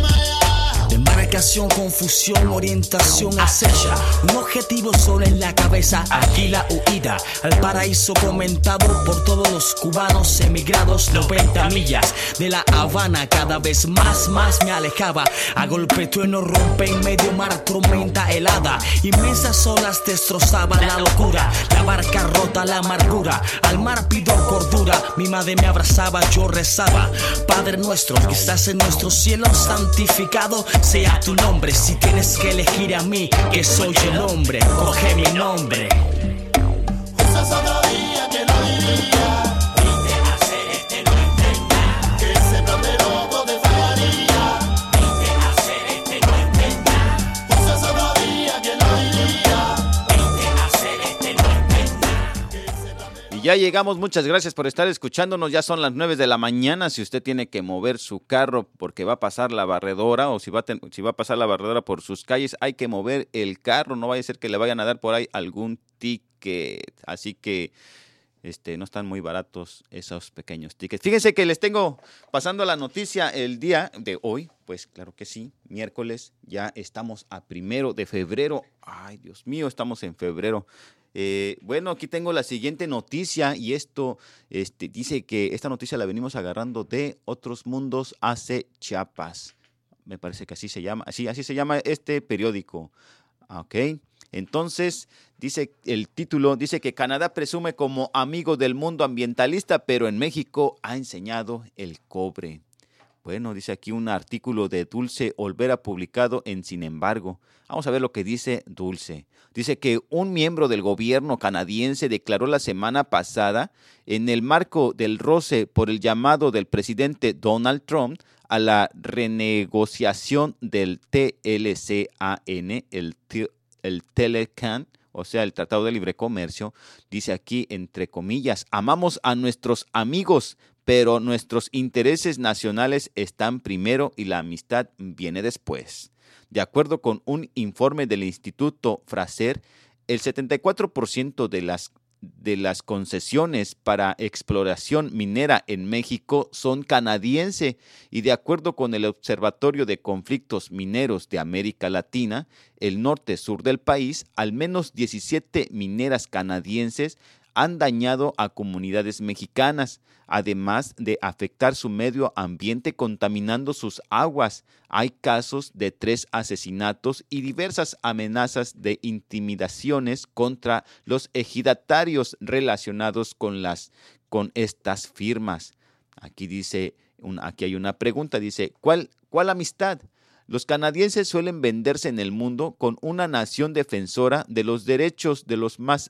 Embarcación, confusión, orientación acecha. Un objetivo solo en la cabeza, aquí la huida al paraíso comentado por todos los cubanos emigrados. 90 millas de La Habana, cada vez más me alejaba. A golpe trueno rompe en medio mar, tormenta helada. Inmensas olas destrozaban la locura. La barca rota, la amargura. Al mar pido cordura. Mi madre me abrazaba, yo rezaba. Padre nuestro, que estás en nuestro cielo, santificado sea tu nombre. Si tienes que elegir a mí, que soy el hombre, coge mi nombre. Quizás otro día que no diría, viste hacer este no entenda, que ese plan de loco te fallaría, viste hacer este no entenda. Quizás otro día que no diría, viste hacer este no entenda. Y ya llegamos, muchas gracias por estar escuchándonos, ya son las 9 de la mañana, si usted tiene que mover su carro porque va a pasar la barredora o si va a pasar la barredora por sus calles, hay que mover el carro, no vaya a ser que le vayan a dar por ahí algún ticket, así que no están muy baratos esos pequeños tickets. Fíjense que les tengo pasando la noticia el día de hoy, pues claro que sí, miércoles, ya estamos a 1 de febrero, ay Dios mío, estamos en febrero. Bueno, aquí tengo la siguiente noticia y esto dice que esta noticia la venimos agarrando de Otros Mundos AC Chiapas. Me parece que así se llama, así se llama este periódico. Ok, entonces dice el título, dice que Canadá presume como amigo del mundo ambientalista, pero en México ha enseñado el cobre. Bueno, dice aquí un artículo de Dulce Olvera publicado en Sin Embargo. Vamos a ver lo que dice Dulce. Dice que un miembro del gobierno canadiense declaró la semana pasada, en el marco del roce por el llamado del presidente Donald Trump a la renegociación del TLCAN, el Telecan, o sea, el Tratado de Libre Comercio, dice aquí, entre comillas, amamos a nuestros amigos, pero nuestros intereses nacionales están primero y la amistad viene después. De acuerdo con un informe del Instituto Fraser, el 74% de las concesiones para exploración minera en México son canadienses y de acuerdo con el Observatorio de Conflictos Mineros de América Latina, el norte-sur del país, al menos 17 mineras canadienses han dañado a comunidades mexicanas, además de afectar su medio ambiente contaminando sus aguas. Hay casos de 3 asesinatos y diversas amenazas de intimidaciones contra los ejidatarios relacionados con estas firmas. Aquí hay una pregunta, dice, ¿cuál amistad? Los canadienses suelen venderse en el mundo con una nación defensora de los derechos de los más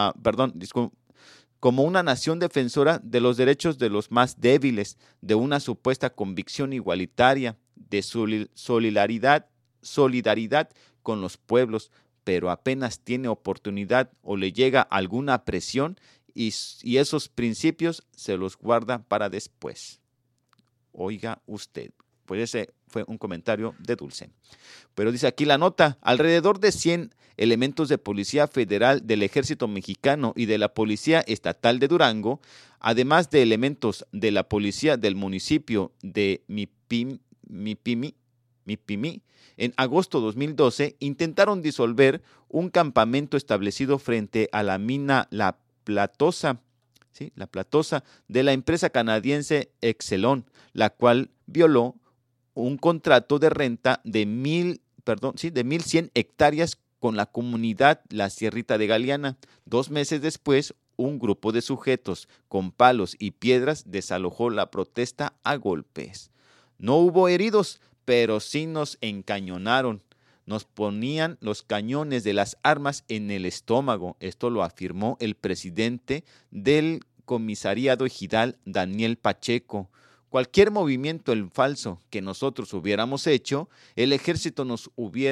como una nación defensora de los derechos de los más débiles, de una supuesta convicción igualitaria, de solidaridad con los pueblos, pero apenas tiene oportunidad o le llega alguna presión y esos principios se los guarda para después. Oiga usted. Pues ese fue un comentario de Dulce. Pero dice aquí la nota, alrededor de 100 elementos de Policía Federal del Ejército Mexicano y de la Policía Estatal de Durango, además de elementos de la Policía del municipio de Mipimi, en agosto de 2012, intentaron disolver un campamento establecido frente a la mina La Platosa de la empresa canadiense Exelon, la cual violó un contrato de renta de 1,100 hectáreas con la comunidad La Sierrita de Galeana. 2 meses después, un grupo de sujetos con palos y piedras desalojó la protesta a golpes. No hubo heridos, pero sí nos encañonaron. Nos ponían los cañones de las armas en el estómago. Esto lo afirmó el presidente del comisariado ejidal, Daniel Pacheco. Cualquier movimiento en falso que nosotros hubiéramos hecho, el ejército nos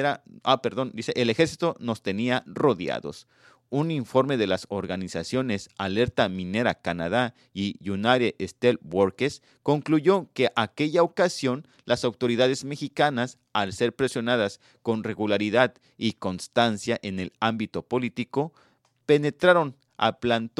tenía rodeados. Un informe de las organizaciones Alerta Minera Canadá y United Steelworkers concluyó que aquella ocasión las autoridades mexicanas, al ser presionadas con regularidad y constancia en el ámbito político, penetraron a plantón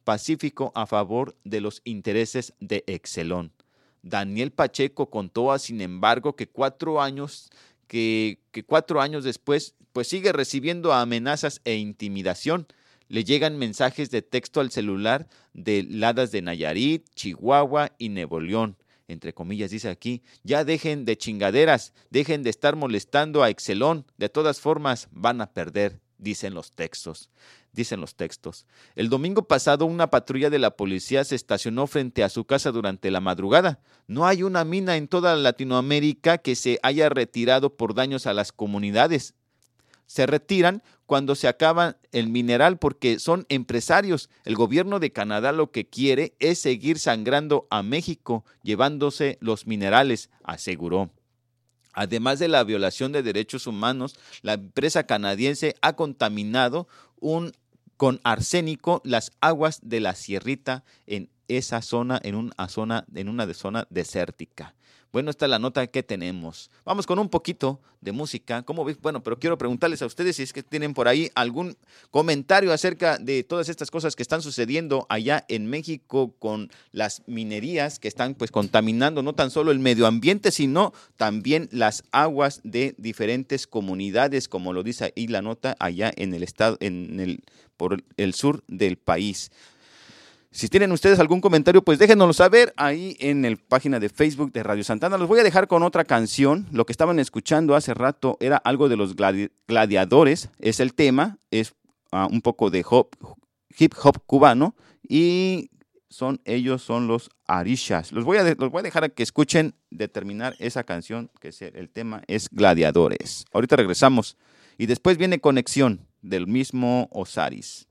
pacífico a favor de los intereses de Excelón. Daniel Pacheco contó, sin embargo, que 4 años después pues sigue recibiendo amenazas e intimidación. Le llegan mensajes de texto al celular de Ladas de Nayarit, Chihuahua y Nuevo León. Entre comillas dice aquí, ya dejen de chingaderas, dejen de estar molestando a Excelón, de todas formas van a perder, dicen los textos. El domingo pasado una patrulla de la policía se estacionó frente a su casa durante la madrugada. No hay una mina en toda Latinoamérica que se haya retirado por daños a las comunidades. Se retiran cuando se acaba el mineral porque son empresarios. El gobierno de Canadá lo que quiere es seguir sangrando a México, llevándose los minerales, aseguró. Además de la violación de derechos humanos, la empresa canadiense ha contaminado con arsénico las aguas de la Sierrita en esa zona, en una zona desértica. Bueno, esta es la nota que tenemos. Vamos con un poquito de música. ¿Cómo ves? Bueno, pero quiero preguntarles a ustedes si es que tienen por ahí algún comentario acerca de todas estas cosas que están sucediendo allá en México con las minerías que están pues contaminando no tan solo el medio ambiente, sino también las aguas de diferentes comunidades, como lo dice ahí la nota, allá en el estado, por el sur del país. Si tienen ustedes algún comentario, pues déjenoslo saber ahí en la página de Facebook de Radio Santana. Los voy a dejar con otra canción. Lo que estaban escuchando hace rato era algo de los Gladiadores. Es el tema, es un poco de hip hop cubano y ellos son los Arishas. Los voy a dejar a que escuchen terminar esa canción, que el tema es Gladiadores. Ahorita regresamos y después viene Conexión del mismo Osiris.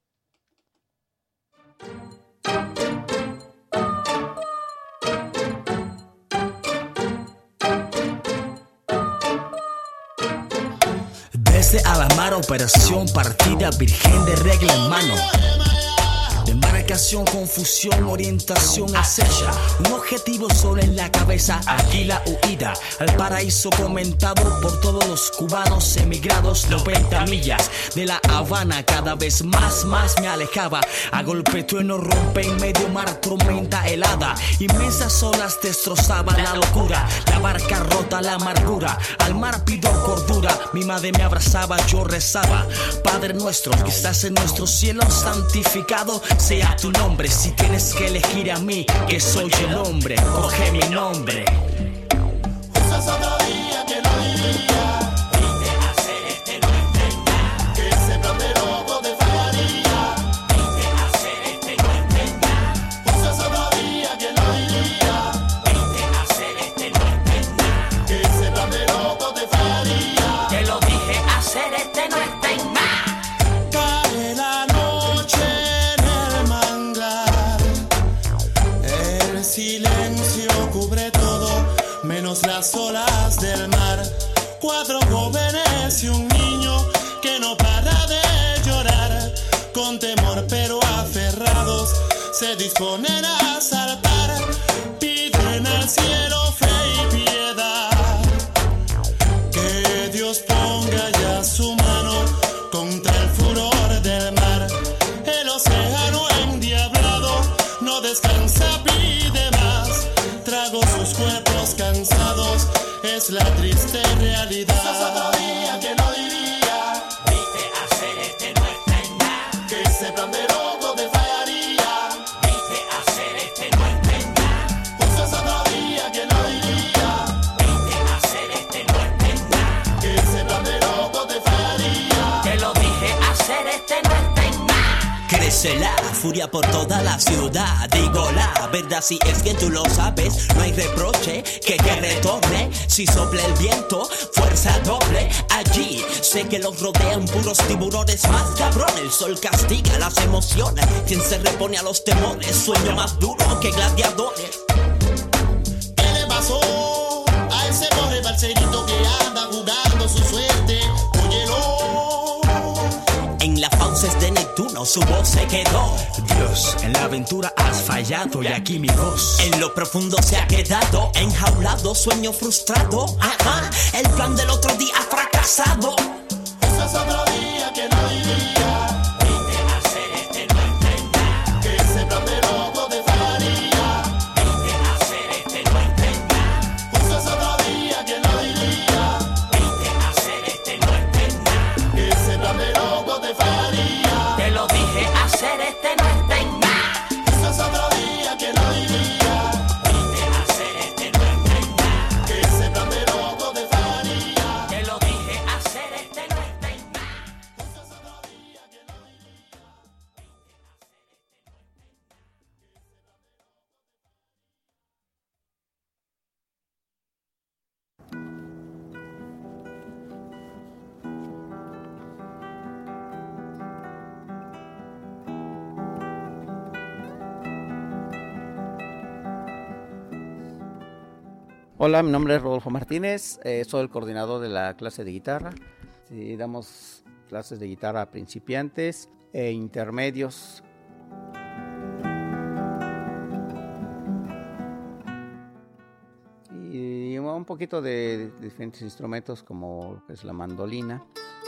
Desde Alamar, operación partida, virgen de regla en mano. Embarcación, confusión, orientación, acecha. Un objetivo solo en la cabeza, aquí la huida al paraíso comentado por todos los cubanos emigrados. 90 millas de La Habana, cada vez más me alejaba. A golpe trueno rompe en medio mar, tormenta helada. Inmensas olas destrozaban la locura. La barca rota, la amargura. Al mar pido cordura, mi madre me abrazaba, yo rezaba. Padre nuestro que estás en nuestro cielo, santificado sea tu nombre. Si tienes que elegir a mí, que soy el hombre, coge mi nombre. Usas otro día que no diría. Viste hacer no entender. Que ese plan de loco te fallaría. Viste hacer no entender. Usas otro día que no diría. Viste hacer no entender. Que ese plan de loco te fallaría. Te lo dije, hacer no está en más. Cae la noche en el manglar. El silencio cubre todo, menos las olas del mar. 4 jóvenes y un niño que no para de llorar. Con temor pero aferrados, se disponen a saltar. Piden al cielo fe y piedad. Que Dios ponga ya su mano contra el furor del mar. El océano endiablado no descansa, pide más. Trago sus cuerpos cansados, es la triste realidad. Otro día que no diría. Viste hacer no está en nada. Que ese plan de loco te fallaría. Viste hacer no está en nada. Usas otro día que no diría. Viste hacer no está en nada. Que ese plan de loco te fallaría. Te lo dije, hacer no está en más. Crece la furia por toda la ciudad. Digo la verdad, si es que tú lo sabes. No hay reproche que retorne. Si sopla el viento, fuerza doble. Allí sé que los rodean puros tiburones más cabrón. El sol castiga las emociones. Quien se repone a los temores, sueño más duro que gladiadores. ¿Qué le pasó a ese pobre balserito que anda jugando su suerte? Óyelo. En las fauces de Neptuno su voz se quedó. Dios, en la aventura has fallado y aquí mi voz. En lo profundo se ha quedado enjaulado, sueño frustrado. Ajá, el plan del otro día ha fracasado. Usas otro día que no diría. Viste hacer no entender. Que Hola, mi nombre es Rodolfo Martínez, soy el coordinador de la clase de guitarra. Sí, damos clases de guitarra a principiantes e intermedios. Y un poquito de diferentes instrumentos como lo que es la mandolina.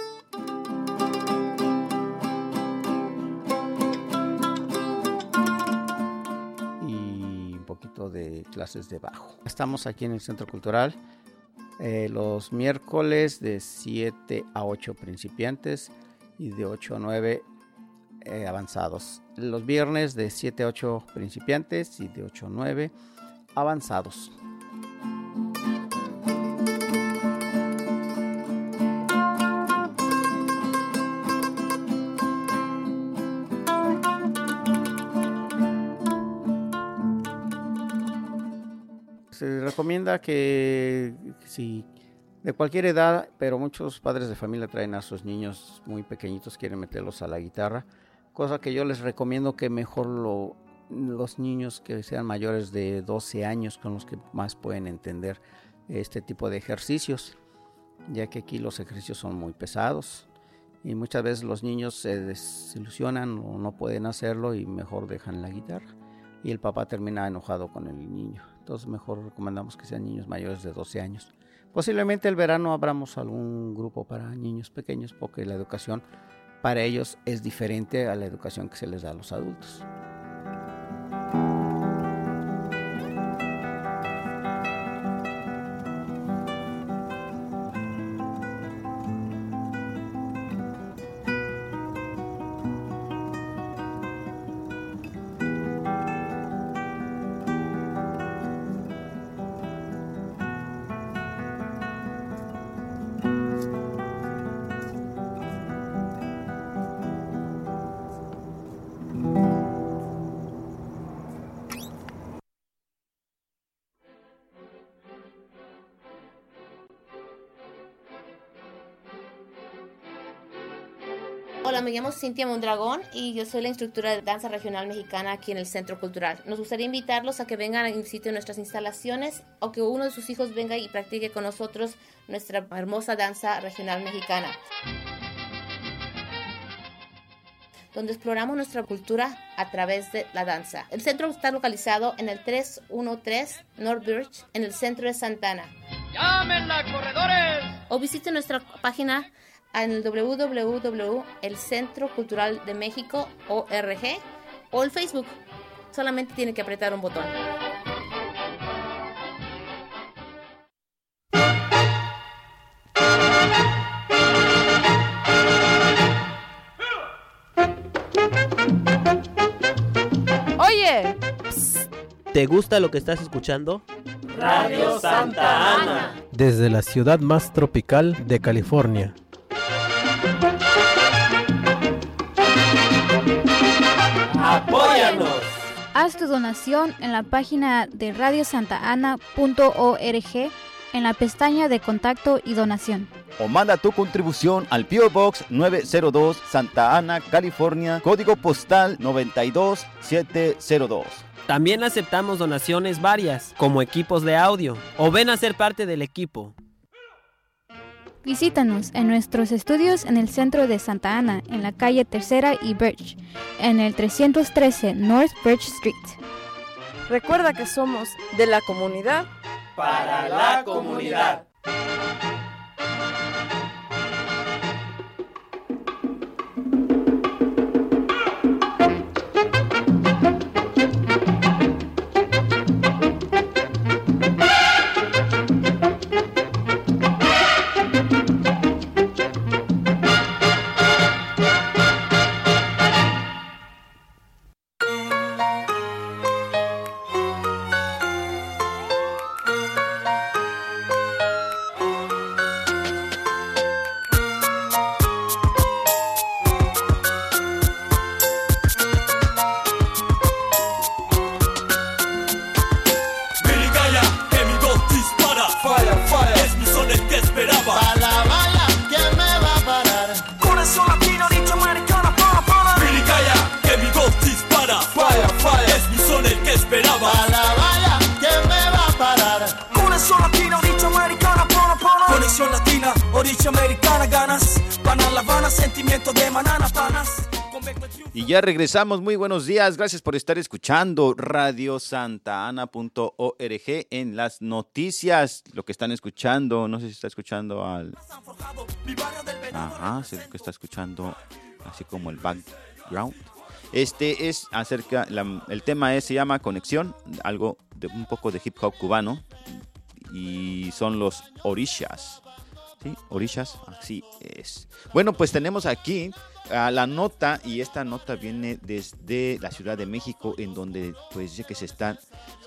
De clases de bajo. Estamos aquí en el Centro Cultural los miércoles de 7 a 8 principiantes y de 8 a 9 avanzados. Los viernes de 7 a 8 principiantes y de 8 a 9 avanzados. Se recomienda que si de cualquier edad, pero muchos padres de familia traen a sus niños muy pequeñitos, quieren meterlos a la guitarra, cosa que yo les recomiendo que mejor los niños que sean mayores de 12 años con los que más pueden entender este tipo de ejercicios, ya que aquí los ejercicios son muy pesados y muchas veces los niños se desilusionan o no pueden hacerlo y mejor dejan la guitarra y el papá termina enojado con el niño. Entonces mejor recomendamos que sean niños mayores de 12 años. Posiblemente el verano abramos algún grupo para niños pequeños porque la educación para ellos es diferente a la educación que se les da a los adultos. Hola, me llamo Cintia Mondragón y yo soy la instructora de danza regional mexicana aquí en el Centro Cultural. Nos gustaría invitarlos a que vengan y visiten nuestras instalaciones o que uno de sus hijos venga y practique con nosotros nuestra hermosa danza regional mexicana, donde exploramos nuestra cultura a través de la danza. El centro está localizado en el 313 North Birch, en el centro de Santa Ana. ¡Llámenla, corredores! O visite nuestra página en el www.elcentroculturaldemexico.org o el Facebook. Solamente tiene que apretar un botón. Oye, ¿te gusta lo que estás escuchando? Radio Santa Ana. Desde la ciudad más tropical de California. ¡Apóyanos! Haz tu donación en la página de radiosantaana.org en la pestaña de contacto y donación. O manda tu contribución al P.O. Box 902, Santa Ana, California, código postal 92702. También aceptamos donaciones varias, como equipos de audio, o ven a ser parte del equipo. Visítanos en nuestros estudios en el centro de Santa Ana, en la calle Tercera y Birch, en el 313 North Birch Street. Recuerda que somos de la comunidad para la comunidad. Oricha americana, ganas, pana La Habana, sentimiento de manana, panas. Y ya regresamos, muy buenos días, gracias por estar escuchando Radio Santaana.org en las noticias, lo que están escuchando, no sé si está escuchando al... Ajá, sí, lo que está escuchando, así como el background. Este es acerca, el tema se llama Conexión, algo de un poco de hip hop cubano, y son los orishas. ¿Sí? Orishas, así es. Bueno, pues tenemos aquí la nota, y esta nota viene desde la Ciudad de México, en donde pues dice que se están,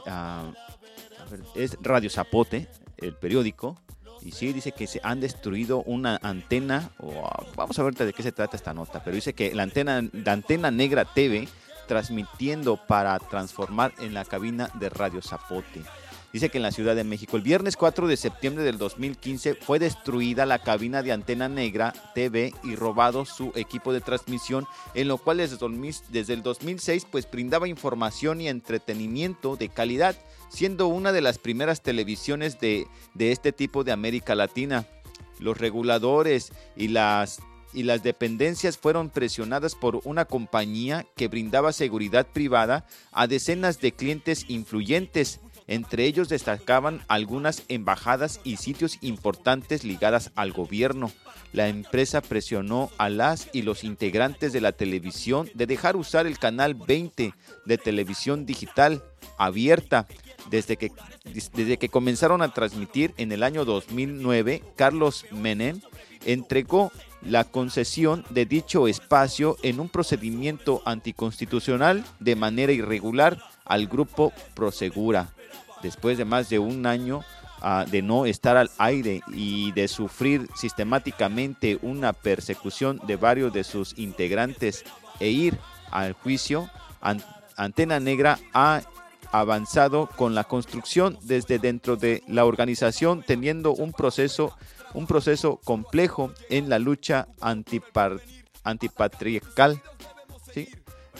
es Radio Zapote, el periódico, y sí dice que se han destruido una antena, vamos a ver de qué se trata esta nota, pero dice que la antena Negra TV transmitiendo para transformar en la cabina de Radio Zapote. Dice que en la Ciudad de México, el viernes 4 de septiembre del 2015, fue destruida la cabina de Antena Negra TV y robado su equipo de transmisión, en lo cual desde el 2006 pues brindaba información y entretenimiento de calidad, siendo una de las primeras televisiones de este tipo de América Latina. Los reguladores y las dependencias fueron presionadas por una compañía que brindaba seguridad privada a decenas de clientes influyentes. Entre ellos destacaban algunas embajadas y sitios importantes ligadas al gobierno. La empresa presionó a las y los integrantes de la televisión de dejar usar el canal 20 de televisión digital abierta. Desde que comenzaron a transmitir en el año 2009, Carlos Menem entregó la concesión de dicho espacio en un procedimiento anticonstitucional de manera irregular al grupo Prosegura. Después de más de un año de no estar al aire y de sufrir sistemáticamente una persecución de varios de sus integrantes e ir al juicio, Antena Negra ha avanzado con la construcción desde dentro de la organización, teniendo un proceso complejo en la lucha antipatriarcal, ¿sí?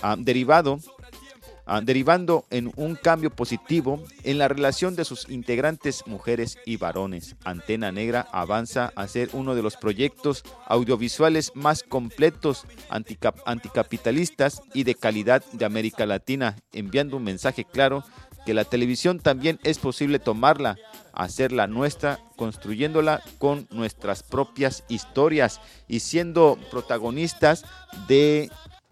Derivando en un cambio positivo en la relación de sus integrantes mujeres y varones. Antena Negra avanza a ser uno de los proyectos audiovisuales más completos, anticapitalistas y de calidad de América Latina, enviando un mensaje claro que la televisión también es posible tomarla, hacerla nuestra, construyéndola con nuestras propias historias y siendo protagonistas de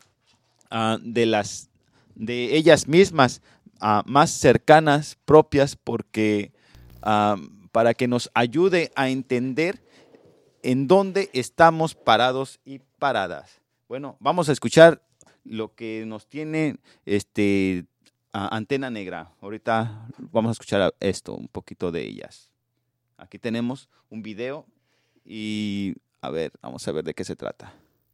ellas mismas, más cercanas, propias, porque para que nos ayude a entender en dónde estamos parados y paradas. Bueno, vamos a escuchar lo que nos tiene Antena Negra. Ahorita vamos a escuchar un poquito de ellas. Aquí tenemos un video y vamos a ver de qué se trata.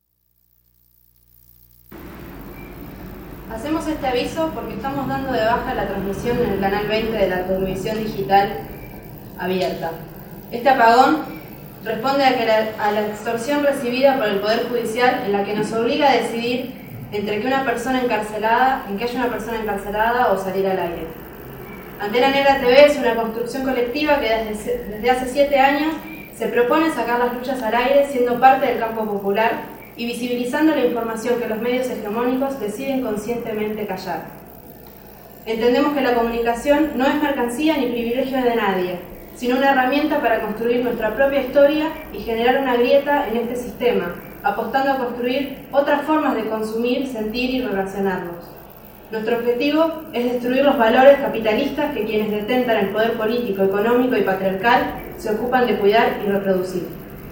Hacemos este aviso porque estamos dando de baja la transmisión en el canal 20 de la televisión digital abierta. Este apagón responde a la extorsión recibida por el Poder Judicial, en la que nos obliga a decidir en que haya una persona encarcelada o salir al aire. Antena Negra TV es una construcción colectiva que desde hace 7 años se propone sacar las luchas al aire, siendo parte del campo popular y visibilizando la información que los medios hegemónicos deciden conscientemente callar. Entendemos que la comunicación no es mercancía ni privilegio de nadie, sino una herramienta para construir nuestra propia historia y generar una grieta en este sistema, apostando a construir otras formas de consumir, sentir y relacionarnos. Nuestro objetivo es destruir los valores capitalistas que quienes detentan el poder político, económico y patriarcal se ocupan de cuidar y reproducir.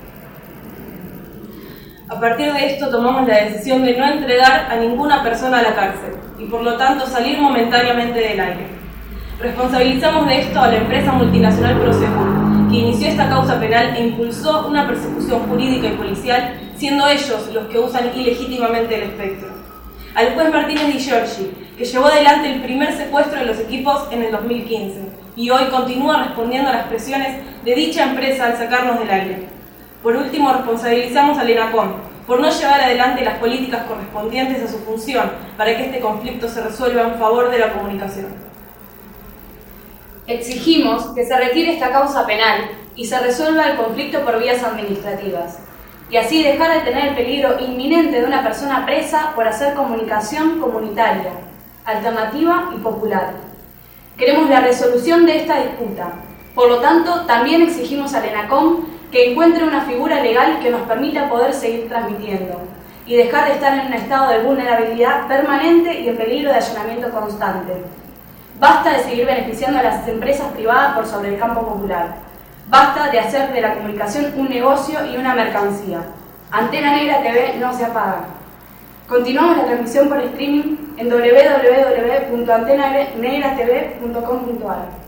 A partir de esto tomamos la decisión de no entregar a ninguna persona a la cárcel y por lo tanto salir momentáneamente del aire. Responsabilizamos de esto a la empresa multinacional Prosegur, que inició esta causa penal e impulsó una persecución jurídica y policial, siendo ellos los que usan ilegítimamente el espectro. Al juez Martínez Di Giorgi, que llevó adelante el primer secuestro de los equipos en el 2015 y hoy continúa respondiendo a las presiones de dicha empresa al sacarnos del aire. Por último, responsabilizamos al ENACOM por no llevar adelante las políticas correspondientes a su función para que este conflicto se resuelva en favor de la comunicación. Exigimos que se retire esta causa penal y se resuelva el conflicto por vías administrativas, y así dejar de tener el peligro inminente de una persona presa por hacer comunicación comunitaria, alternativa y popular. Queremos la resolución de esta disputa. Por lo tanto, también exigimos al ENACOM que encuentre una figura legal que nos permita poder seguir transmitiendo y dejar de estar en un estado de vulnerabilidad permanente y en peligro de allanamiento constante. Basta de seguir beneficiando a las empresas privadas por sobre el campo popular. Basta de hacer de la comunicación un negocio y una mercancía. Antena Negra TV no se apaga. Continuamos la transmisión por streaming en www.antenanegratv.com.ar.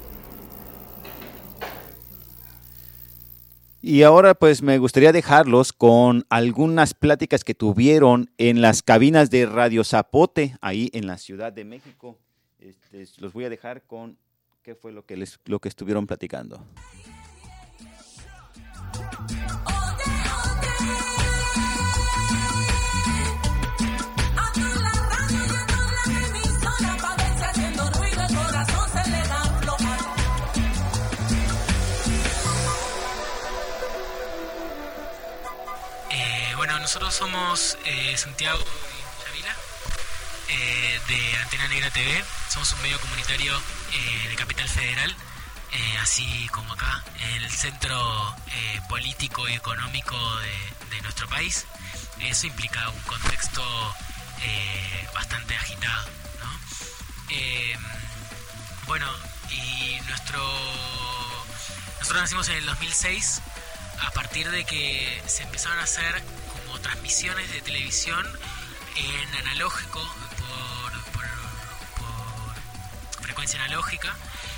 Y ahora pues me gustaría dejarlos con algunas pláticas que tuvieron en las cabinas de Radio Zapote, ahí en la Ciudad de México. Los voy a dejar con qué fue lo que estuvieron platicando. Bueno, nosotros somos Santiago y Yavila, de Antena Negra TV. Somos un medio comunitario de Capital Federal, así como acá, en el centro político y económico de nuestro país. Eso implica un contexto bastante agitado, ¿no? Bueno, y nosotros nacimos en el 2006, a partir de que se empezaron a hacer como transmisiones de televisión en analógico, por frecuencia analógica,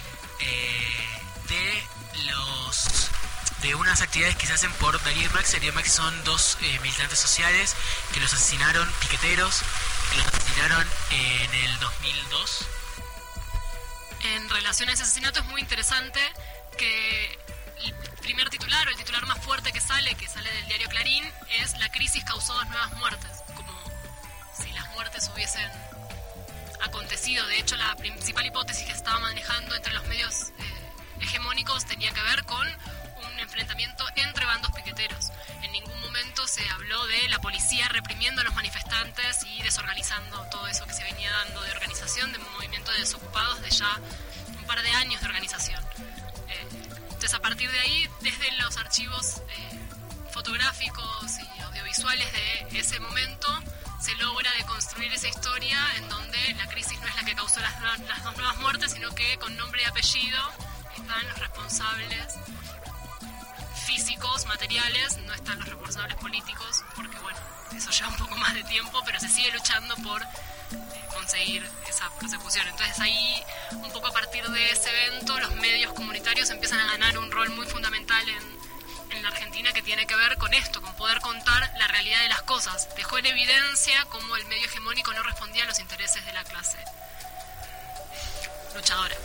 de unas actividades que se hacen por Darío y Maxi. Darío y Maxi son dos militantes sociales que los asesinaron, piqueteros, que los asesinaron en el 2002. En relación a ese asesinato es muy interesante que el primer titular, o el titular más fuerte que sale del diario Clarín, es: la crisis causó 2 nuevas muertes, como si las muertes hubiesen acontecido. De hecho, la principal hipótesis que estaba manejando entre los medios hegemónicos tenía que ver con un enfrentamiento entre bandos piqueteros. En ningún momento se habló de la policía reprimiendo a los manifestantes y desorganizando todo eso que se venía dando de organización, de movimiento de desocupados de ya un par de años de organización. Entonces, a partir de ahí, desde los archivos fotográficos y audiovisuales de ese momento, se logra deconstruir esa historia en donde la crisis no es la que causó las 2 nuevas muertes, sino que con nombre y apellido están los responsables físicos, materiales, no están los responsables políticos, porque bueno, eso lleva un poco más de tiempo, pero se sigue luchando por conseguir esa persecución. Entonces ahí, un poco a partir de ese evento, los medios comunitarios empiezan a ganar un rol muy fundamental en la Argentina, que tiene que ver con esto, con poder contar la realidad de las cosas. Dejó en evidencia cómo el medio hegemónico no respondía a los intereses de la clase luchadora.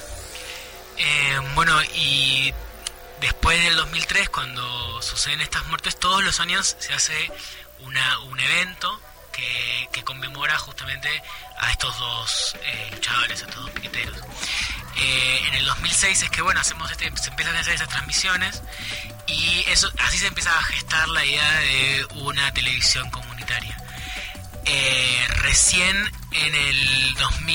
Bueno, y después del 2003, cuando suceden estas muertes, todos los años se hace un evento que conmemora justamente a estos dos luchadores, a estos dos piqueteros. En el 2006 es que bueno, se empiezan a hacer esas transmisiones, y así se empieza a gestar la idea de una televisión comunitaria. Recién en el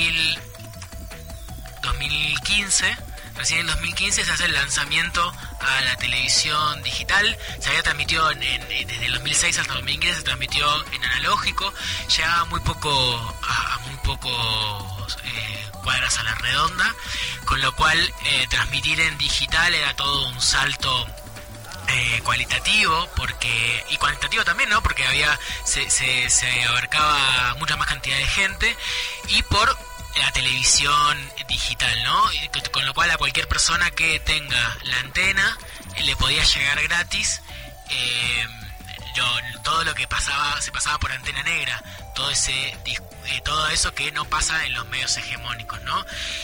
2015 se hace el lanzamiento a la televisión digital. Se había transmitido desde el 2006 hasta el 2015, se transmitió en analógico, llegaba a muy pocos cuadras a la redonda, con lo cual transmitir en digital era todo un salto cualitativo, y cuantitativo también, ¿no? Porque se abarcaba mucha más cantidad de gente, y por la televisión digital, ¿no? Con lo cual a cualquier persona que tenga la antena le podía llegar gratis todo lo que se pasaba por Antena Negra, todo eso que no pasa en los medios hegemónicos, ¿no?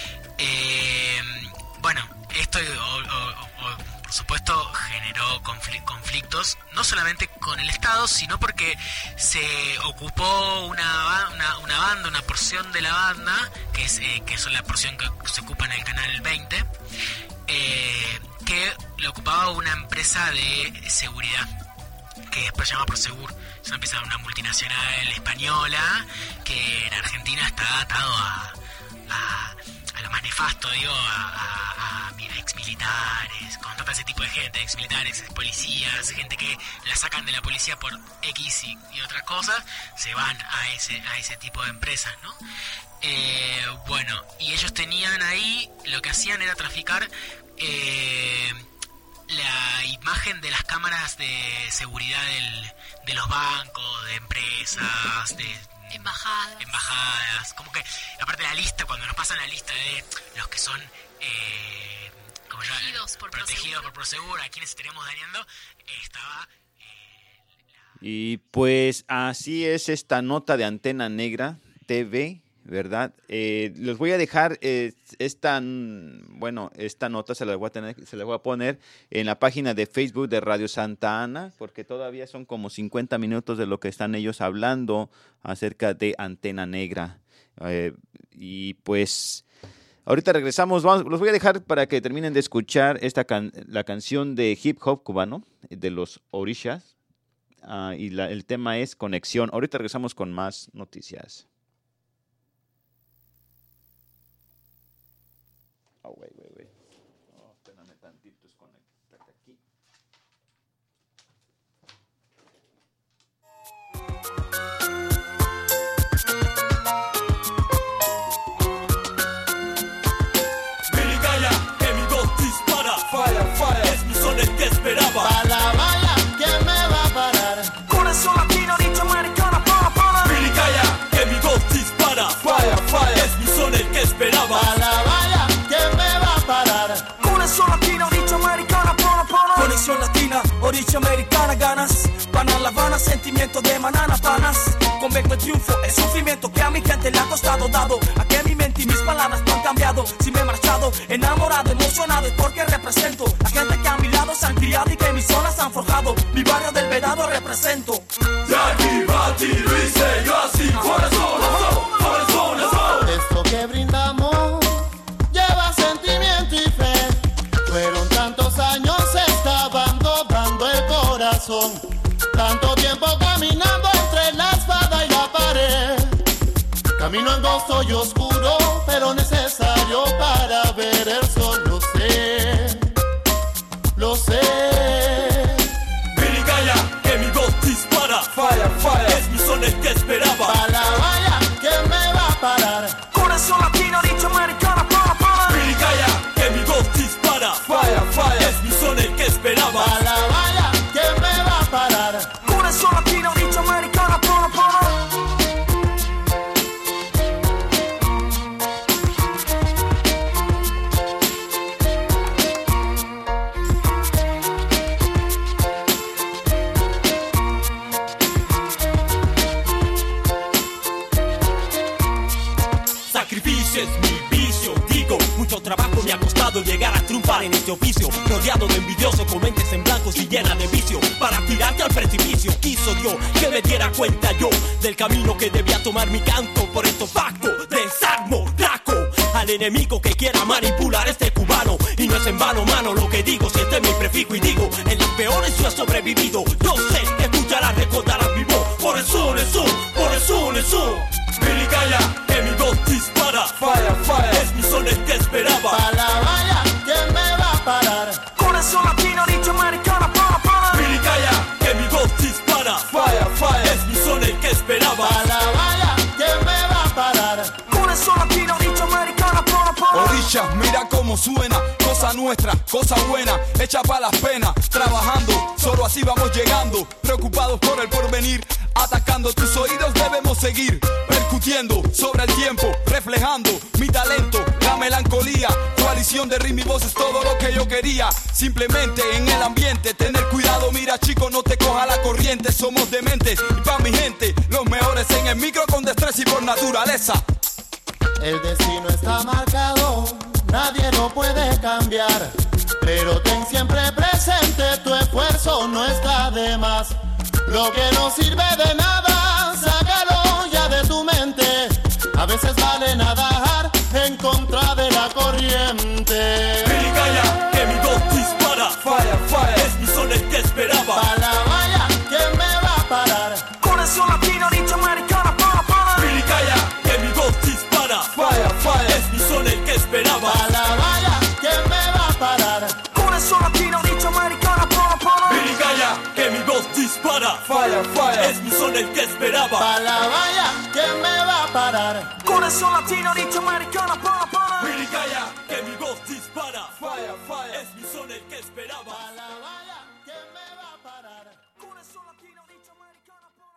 Bueno, esto por supuesto generó conflictos, no solamente con el Estado, sino porque se ocupó una porción de la banda, que es la porción que se ocupa en el canal 20, que lo ocupaba una empresa de seguridad que después se llama Prosegur. Es una empresa de una multinacional española que en Argentina está atado a lo más nefasto, digo, a exmilitares, contrata ese tipo de gente, exmilitares, ex policías, gente que la sacan de la policía por X y otras cosas, se van a ese tipo de empresas, ¿no? Bueno, y ellos tenían ahí, lo que hacían era traficar la imagen de las cámaras de seguridad de los bancos, de empresas, de embajadas, como que aparte de la lista, cuando nos pasan la lista de los que son protegidos por Prosegur, a quienes estaríamos dañando, estaba... Y pues así es esta nota de Antena Negra TV, ¿verdad? Les voy a dejar esta nota, se la voy a poner en la página de Facebook de Radio Santa Ana, porque todavía son como 50 minutos de lo que están ellos hablando acerca de Antena Negra. Y pues ahorita regresamos, los voy a dejar para que terminen de escuchar la canción de hip hop cubano de los Orishas, y el tema es Conexión. Ahorita regresamos con más noticias. Oh, wait. Oh, espérame tantito, desconectate aquí. Billy Gaya, que mi voz dispara. Fire, es mi son el que esperaba. Pa' la bala, ¿quién me va a parar? Corazón latino, dicha americana, para. Billy Gaya, que mi voz dispara. Fire, es mi son el que esperaba. Pa' la bala, ¿quién me va a parar? Conexión latina, orilla americana, para. Conexión latina, orilla americana, ganas. Pana La Habana, sentimiento de manana, panas. Convengo el triunfo, el sufrimiento que a mi gente le ha costado dado. A que mi mente y mis palabras no han cambiado. Si me he marchado, enamorado, emocionado, es porque represento la gente que a mi lado se han criado y que mis zonas han forjado. Mi barrio del Vedado represento. Jackie, Bati, Luis, yo así, corazón. Esto que brindamos lleva sentimiento y fe. Fueron tantos años, se estaban doblando el corazón. Tanto tiempo caminando entre la espada y la pared. Camino angosto y oscuro, pero necesario para ver el sol. Lo sé. Billy Gaya, que mi voz dispara. Fire, es mi son el que esperaba. Pa' la valla, ¿quién me va a parar? Corazón latino, dicha americana, para. Billy Gaya, que mi voz dispara. Fire, es mi son el que esperaba. Pa' la valla, ¿quién me va a parar? Corazón latino, dicha americana, para. Sacrificio es mi vicio, digo, mucho trabajo me ha costado llegar a triunfar en este oficio. Rodeado de envidiosos con mentes en blancos y llena de vicio. Para tirarte al precipicio, quiso Dios que me diera cuenta yo del camino que debía tomar mi canto. Por esto pacto, desarmo, traco al enemigo que quiera manipular este cubano. Y no es en vano, mano, lo que digo, si este es mi prefijo y digo, en las peores yo he sobrevivido. Yo sé que escucharás, recordarás mi voz. Por eso, Billy Gaya, que mi voz dispara. Fire, es mi son el que esperaba. Pa' la valla, ¿quién me va a parar? Corazón latino, dicha americana, para. Billy Gaya, que mi voz dispara. Fire, es mi son el que esperaba. Pa' la valla, ¿quién me va a parar? Corazón latino, dicha americana, para. Orillas, mira cómo suena, cosa nuestra, cosa buena, hecha pa' las penas, trabajando, solo así vamos llegando, preocupados por el porvenir, atacando tus oídos debemos seguir, percutiendo sobre el tiempo, reflejando mi talento, la melancolía, coalición de ritmo y voz es todo lo que yo quería, simplemente en el ambiente, tener cuidado, mira chico, no te coja la corriente, somos dementes, y pa' mi gente, los mejores en el micro con destreza y por naturaleza. El destino está marcado, nadie lo puede cambiar. Pero ten siempre presente, tu esfuerzo no está de más. Lo que no sirve de nada, sácalo ya de tu mente. A veces vale nadar en contra de la corriente. Billy Gaya, que mi voz dispara. esperaba. Pa' la valla, ¿quién me va a parar? Corazón latino, dicho americana, para. Willy calla, que mi voz dispara. Fire, fire, es mi son el que esperaba. Pa' la valla, ¿quién me va a parar? Corazón latino, dicho americana, para.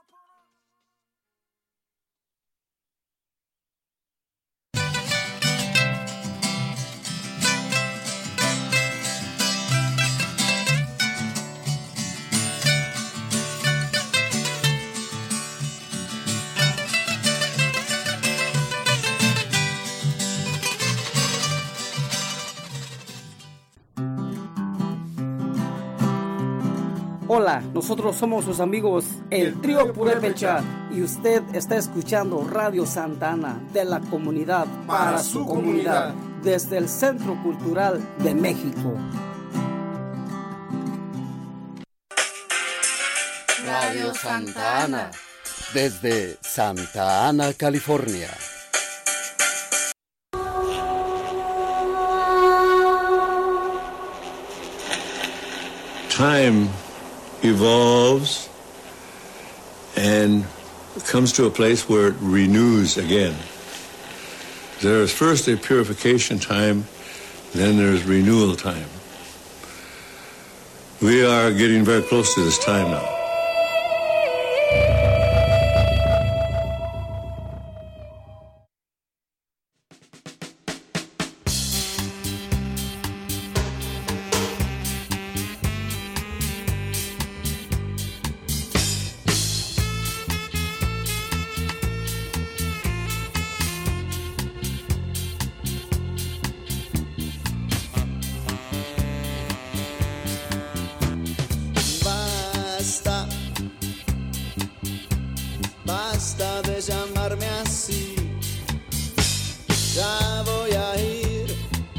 Hola, nosotros somos sus amigos el Trío Purépecha y usted está escuchando Radio Santa Ana de la comunidad para su comunidad desde el Centro Cultural de México. Radio Santa Ana desde Santa Ana, California. Time evolves and comes to a place where it renews again. There is first a purification time, then there's renewal time. We are getting very close to this time now. Basta de llamarme así, ya voy a ir,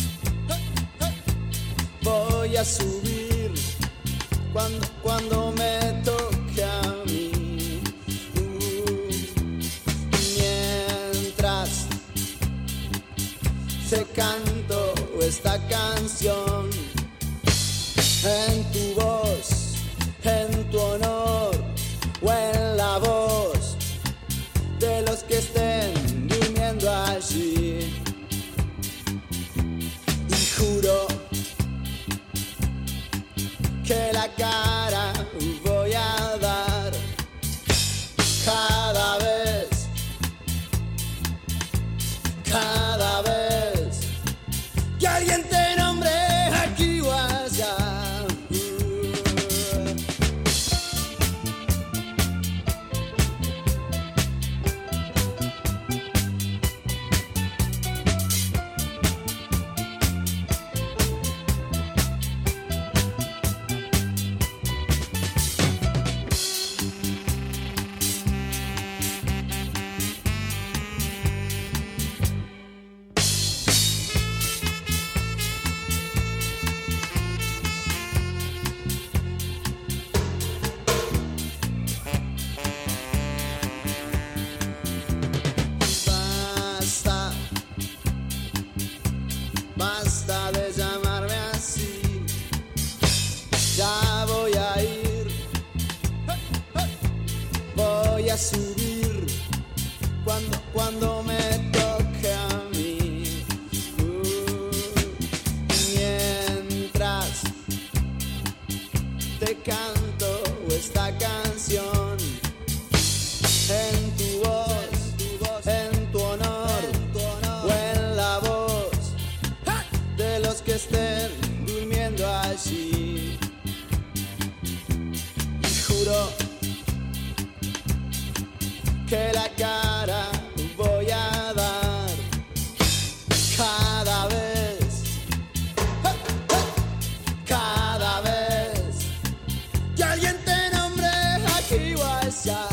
voy a subir cuando me toque a mí. Mientras te canto esta canción, en tu voz, en tu honor o en la voz de los que estén durmiendo allí. Y juro que la cara voy a dar cada vez que alguien te nombre aquí o allá. Basta de llamarme así, ya voy a ir, voy a subir cuando me toque a mí. Mientras te canto esta canción, en tu voz, en tu honor o en la voz de los que estén durmiendo allí. Y juro que la cara voy a dar cada vez que alguien te nombre aquí o allá.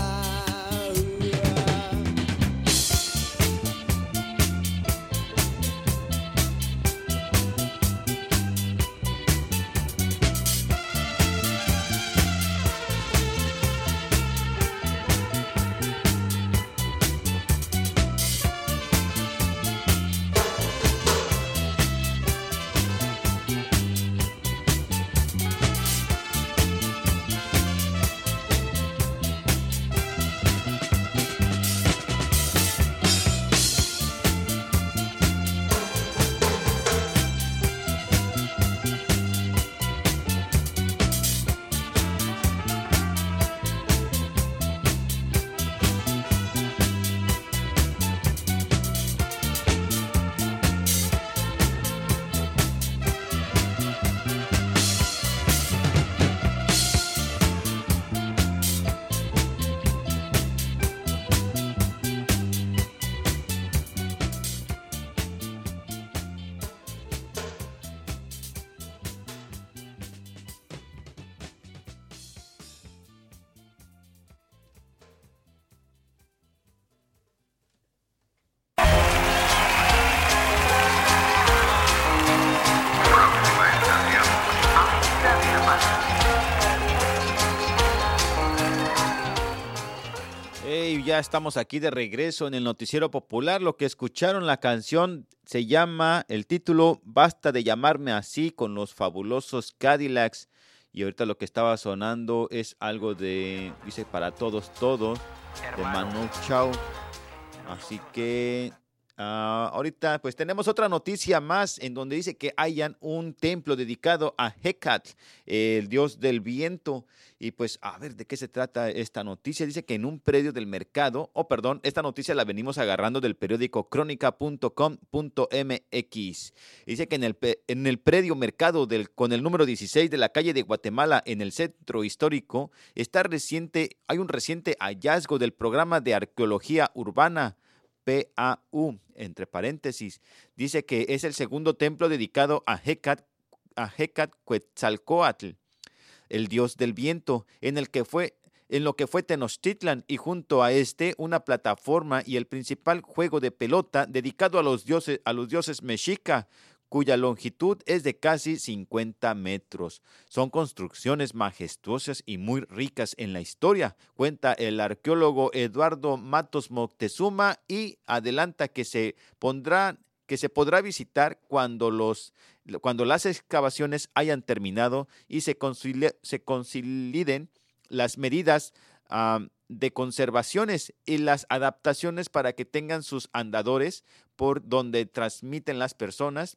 y ya estamos aquí de regreso en el Noticiero Popular. Lo que escucharon, la canción se llama, el título, Basta de llamarme así, con los fabulosos Cadillacs. Y ahorita lo que estaba sonando es algo de, dice, Para Todos, de Manu Chao. Así que ahorita pues tenemos otra noticia más en donde dice que hayan un templo dedicado a Hecate, el dios del viento. Y pues a ver de qué se trata esta noticia. Dice que en un predio del mercado, esta noticia la venimos agarrando del periódico crónica.com.mx. Dice que en el predio mercado con el número 16 de la calle de Guatemala en el centro histórico hay un reciente hallazgo del programa de arqueología urbana PAU, entre paréntesis. Dice que es el segundo templo dedicado a Hecate Quetzalcóatl, el dios del viento, en lo que fue Tenochtitlan, y junto a una plataforma y el principal juego de pelota dedicado a los dioses mexica, cuya longitud es de casi 50 metros. Son construcciones majestuosas y muy ricas en la historia, cuenta el arqueólogo Eduardo Matos Moctezuma, y adelanta que se podrá visitar cuando las excavaciones hayan terminado y se consoliden las medidas de conservaciones y las adaptaciones para que tengan sus andadores por donde transiten las personas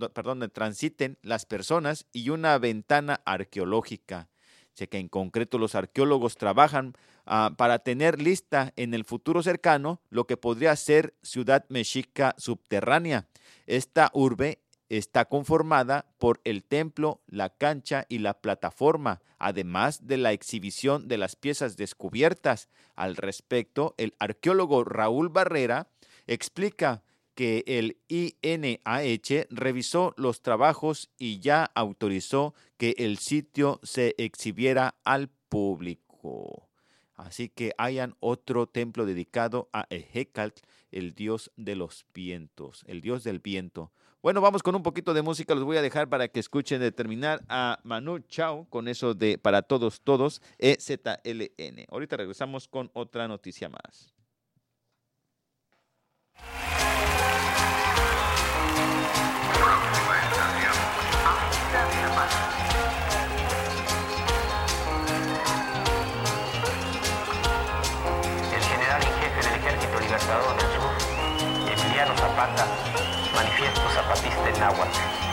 y una ventana arqueológica. Sé que en concreto los arqueólogos trabajan para tener lista en el futuro cercano lo que podría ser Ciudad Mexica subterránea. Esta urbe está conformada por el templo, la cancha y la plataforma, además de la exhibición de las piezas descubiertas. Al respecto, el arqueólogo Raúl Barrera explica que el INAH revisó los trabajos y ya autorizó que el sitio se exhibiera al público. Así que hayan otro templo dedicado a Hecate, el dios de los vientos, el dios del viento. Bueno, vamos con un poquito de música. Los voy a dejar para que escuchen de terminar a Manu Chao con eso de Para Todos, EZLN. Ahorita regresamos con otra noticia más. El general en jefe del Ejército Libertador del Sur, Emiliano Zapata, manifiesto zapatista en náhuatl.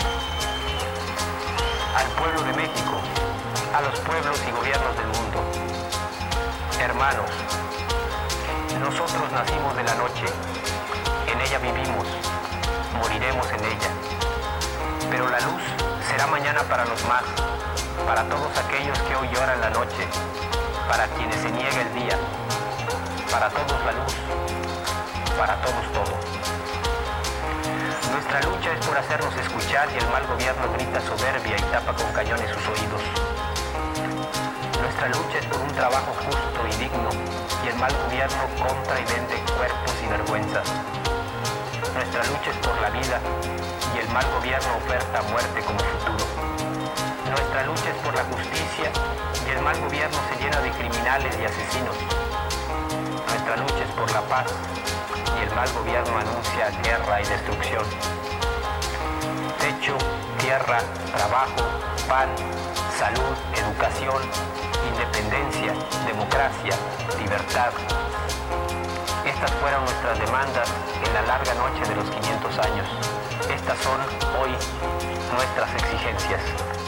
Al pueblo de México, a los pueblos y gobiernos del mundo. Hermanos, nosotros nacimos de la noche, en ella vivimos, moriremos en ella. Pero la luz será mañana para los más, para todos aquellos que hoy lloran la noche, para quienes se niega el día, para todos la luz, para todos todo. Nuestra lucha es por hacernos escuchar y el mal gobierno grita soberbia y tapa con cañones sus oídos. Nuestra lucha es por un trabajo justo y digno y el mal gobierno compra y vende cuerpos y vergüenzas. Nuestra lucha es por la vida y el mal gobierno oferta muerte como futuro. Nuestra lucha es por la justicia y el mal gobierno se llena de criminales y asesinos. Nuestra lucha es por la paz y el mal gobierno anuncia guerra y destrucción. Techo, tierra, trabajo, pan, salud, educación, independencia, democracia, libertad. Estas fueron nuestras demandas en la larga noche de los 500 años. Estas son hoy nuestras exigencias.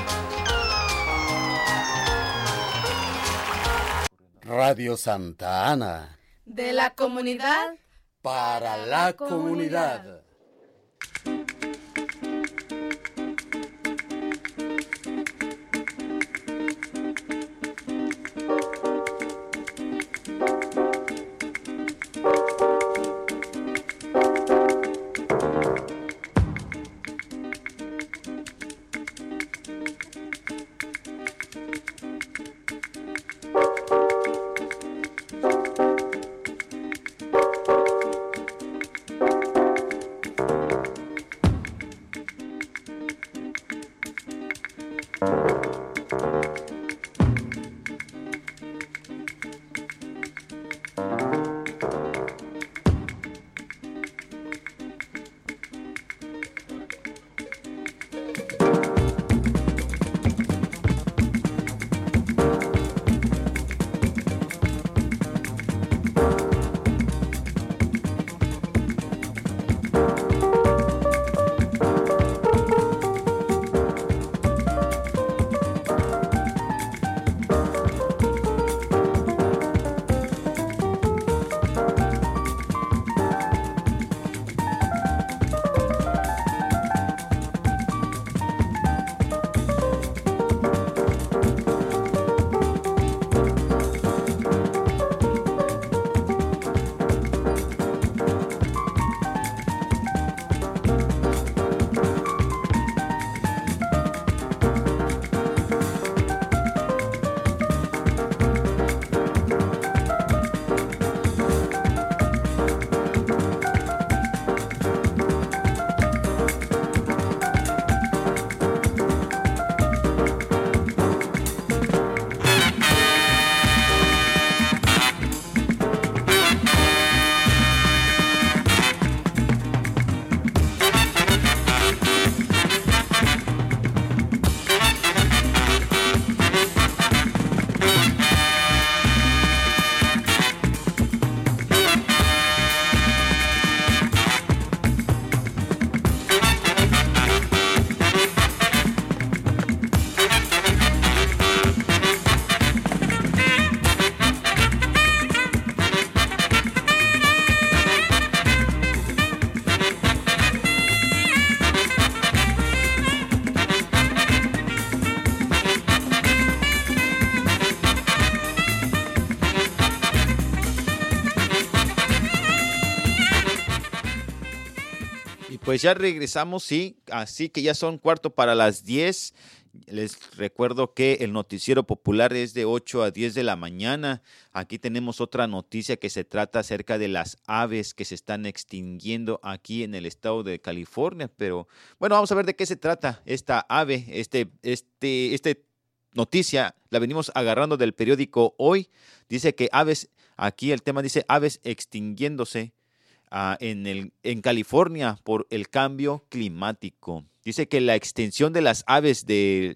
Radio Santa Ana. De la comunidad para la comunidad. Pues ya regresamos, sí, así que ya son 9:45. Les recuerdo que el noticiero popular es de 8 a 10 de la mañana. Aquí tenemos otra noticia que se trata acerca de las aves que se están extinguiendo aquí en el estado de California. Pero bueno, vamos a ver de qué se trata esta ave. Este noticia la venimos agarrando del periódico Hoy. Dice que aves, aquí el tema dice aves extinguiéndose en California por el cambio climático. Dice que la extinción de las aves de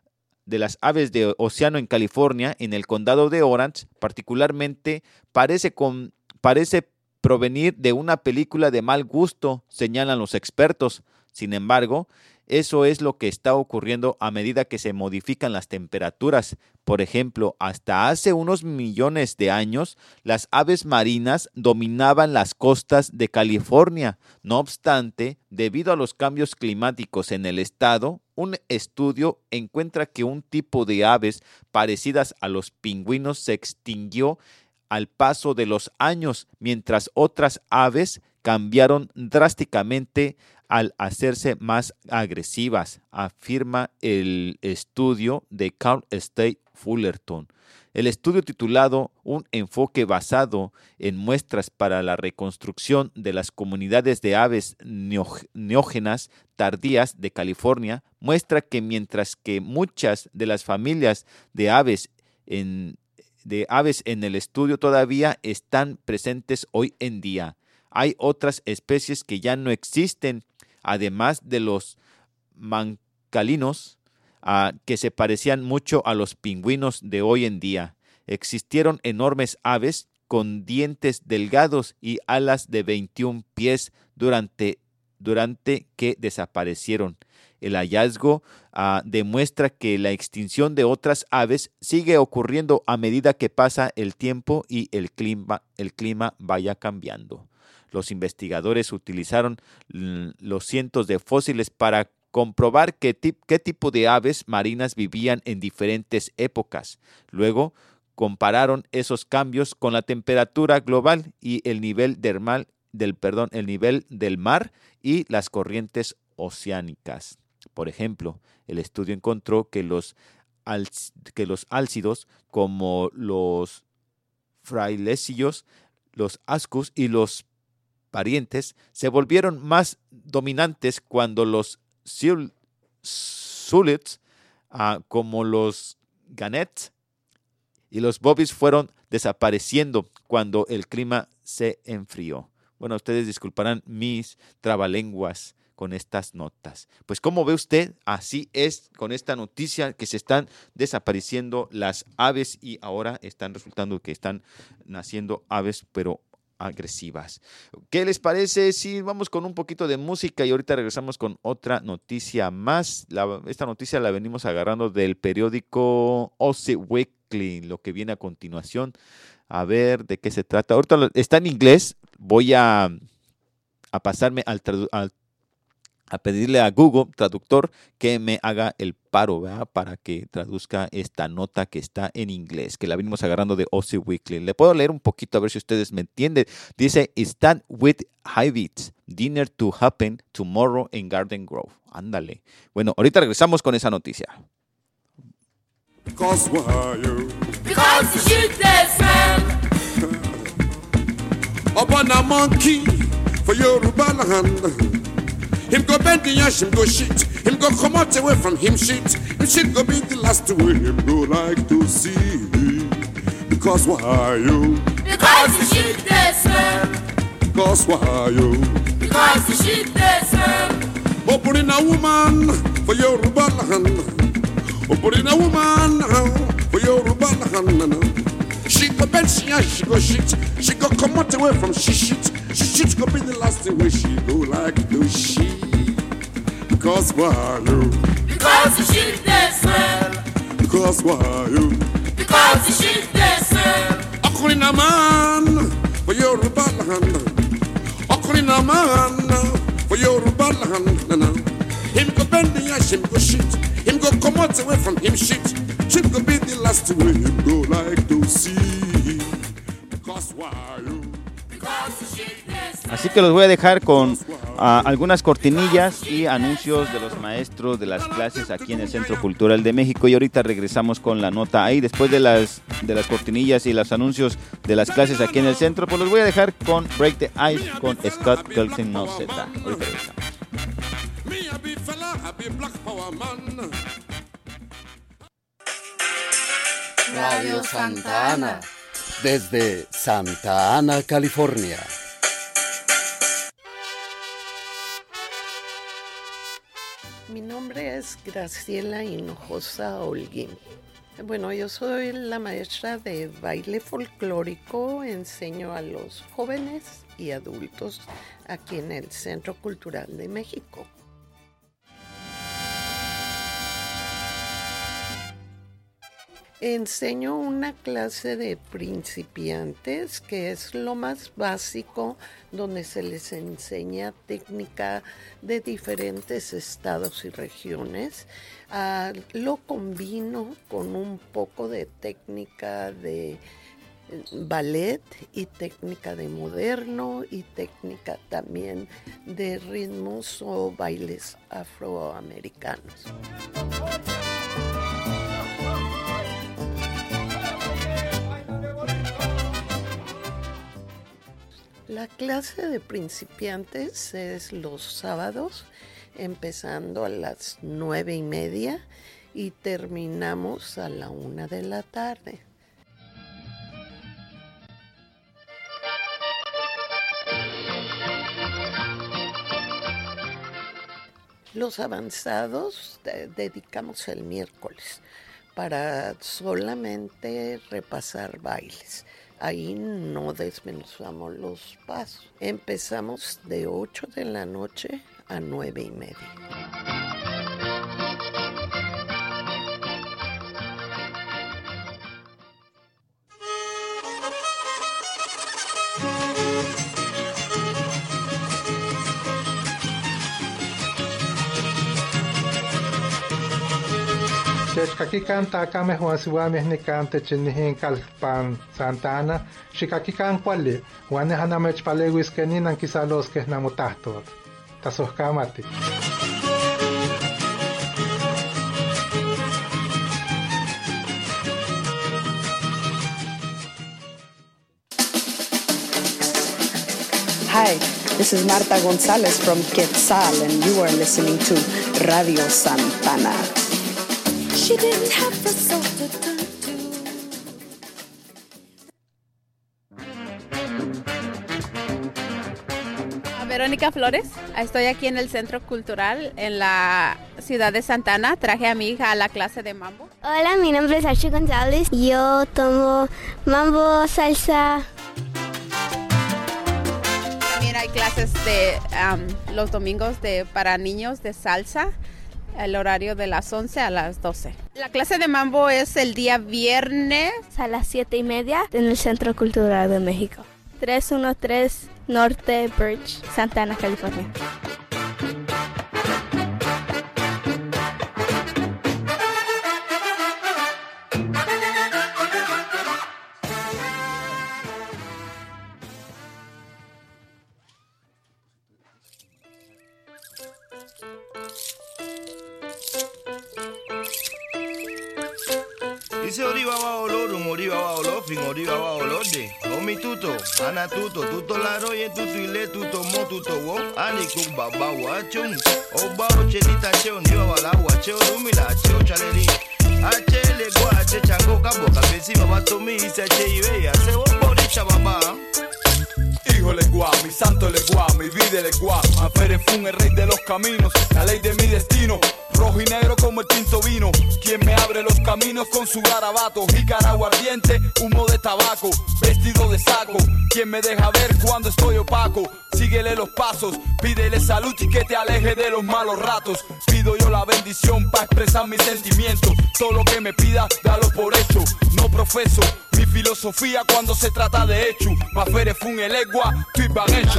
océano en California, en el condado de Orange, particularmente, parece provenir de una película de mal gusto, señalan los expertos. Sin embargo, eso es lo que está ocurriendo a medida que se modifican las temperaturas. Por ejemplo, hasta hace unos millones de años, las aves marinas dominaban las costas de California. No obstante, debido a los cambios climáticos en el estado, un estudio encuentra que un tipo de aves parecidas a los pingüinos se extinguió al paso de los años, mientras otras aves cambiaron drásticamente al hacerse más agresivas, afirma el estudio de Cal State Fullerton. El estudio titulado Un enfoque basado en muestras para la reconstrucción de las comunidades de aves neógenas tardías de California muestra que mientras que muchas de las familias de aves en el estudio todavía están presentes hoy en día, hay otras especies que ya no existen, además de los mancalinos, que se parecían mucho a los pingüinos de hoy en día. Existieron enormes aves con dientes delgados y alas de 21 pies durante que desaparecieron. El hallazgo demuestra que la extinción de otras aves sigue ocurriendo a medida que pasa el tiempo y el clima vaya cambiando. Los investigadores utilizaron los cientos de fósiles para comprobar qué tipo de aves marinas vivían en diferentes épocas. Luego compararon esos cambios con la temperatura global y el nivel del mar y las corrientes oceánicas. Por ejemplo, el estudio encontró que los álcidos como los frailecillos, los ascus y los parientes se volvieron más dominantes cuando los zulets, como los ganets y los bobbies fueron desapareciendo cuando el clima se enfrió. Bueno, ustedes disculparán mis trabalenguas con estas notas. Pues, ¿cómo ve usted? Así es con esta noticia que se están desapareciendo las aves y ahora están resultando que están naciendo aves, pero agresivas. ¿Qué les parece si vamos con un poquito de música y ahorita regresamos con otra noticia más? Esta noticia la venimos agarrando del periódico OC Weekly, lo que viene a continuación. A ver de qué se trata. Ahorita está en inglés. Voy a pasarme a pedirle a Google Traductor que me haga el paro, ¿verdad? Para que traduzca esta nota que está en inglés, que la venimos agarrando de OC Weekly. Le puedo leer un poquito a ver si ustedes me entienden. Dice, Stand with Hybrids, dinner to happen tomorrow in Garden Grove. Ándale. Bueno, ahorita regresamos con esa noticia. Because why you? Because you shoot this man. Upon a monkey for Yoruba land. Him go bend the ash, him go shit. Him go come out away from him shit. Him shit go be the last way him go like to see. Because why you? Because you shoot this man. Because why you? Because you shoot this man. Opening a woman for Yoruba land. Opening a woman for Yoruba land. She go bend, she go shit. She go come out away from she shit. She shit go be the last way she go like to she. Because why you? Because you shoot this man. Because why you? Because you shoot this man. Occurring a man for Yoruba land. Occurring a man for Yoruba land. Him go bend the ash, him go shit. Him go come out away from him shit. Shit go be the last way him go like to see. Because why you? Así que los voy a dejar con algunas cortinillas y anuncios de los maestros de las clases aquí en el Centro Cultural de México, y ahorita regresamos con la nota ahí. Después de las cortinillas y los anuncios de las clases aquí en el centro, pues los voy a dejar con Break the Ice con Scott Pilgrim No Z. Ahorita regresamos. Radio Santa Ana, desde Santa Ana, California. Mi nombre es Graciela Hinojosa Holguín. Bueno, yo soy la maestra de baile folclórico, enseño a los jóvenes y adultos aquí en el Centro Cultural de México. Enseño una clase de principiantes, que es lo más básico, donde se les enseña técnica de diferentes estados y regiones. Lo combino con un poco de técnica de ballet y técnica de moderno y técnica también de ritmos o bailes afroamericanos. La clase de principiantes es los sábados, empezando a las 9:30 y terminamos a la 1 de la tarde. Los avanzados dedicamos el miércoles para solamente repasar bailes. Ahí no desmenuzamos los pasos. Empezamos de 8 de la noche a 9:30. Kaki canta kame Juan Suames ni cante chinihin kalpan Santana, shikaki kan kwali, wane hanamech palewis keninan kisalos que namutahto. Tasos kamati. Hi, this is Marta Gonzalez from Quetzal, and you are listening to Radio Santana. She didn't have the soul to turn to. Verónica Flores, estoy aquí en el Centro Cultural en la ciudad de Santa Ana. Traje a mi hija a la clase de mambo. Hola, mi nombre es Archie González. Yo tomo mambo, salsa. También hay clases de los domingos para niños de salsa. El horario de las 11 a las 12. La clase de mambo es el día viernes a las 7:30 en el Centro Cultural de México. 313 Norte Birch, Santa Ana, California. Dice oriba va olorum, oriba va olofin, oriba va olode. Omi tuto, ana tuto, tuto la roye, tuto ile, tuto mo, tuto wo. Ani kuk baba wachun. Oba ochelita cheo, niwa wala wacheo, rumila cheo chaleri. Achele gua, ache chango kabo, kabesi baba tomi, ise ache iwe, ase woporicha baba. Hijo legua, mi santo legua, mi vida legua. Mafere Fun, el rey de los caminos, la ley de mi destino. Rojo y negro como el tinto vino. Quien me abre los caminos con su garabato. Jícara aguardiente, humo de tabaco, vestido de saco. Quien me deja ver cuando estoy opaco. Síguele los pasos, pídele salud y que te aleje de los malos ratos. Pido yo la bendición para expresar mis sentimientos. Todo lo que me pida, dalo por hecho. No profeso mi filosofía cuando se trata de hecho. Mafere Fun, el egua, tu van hecho.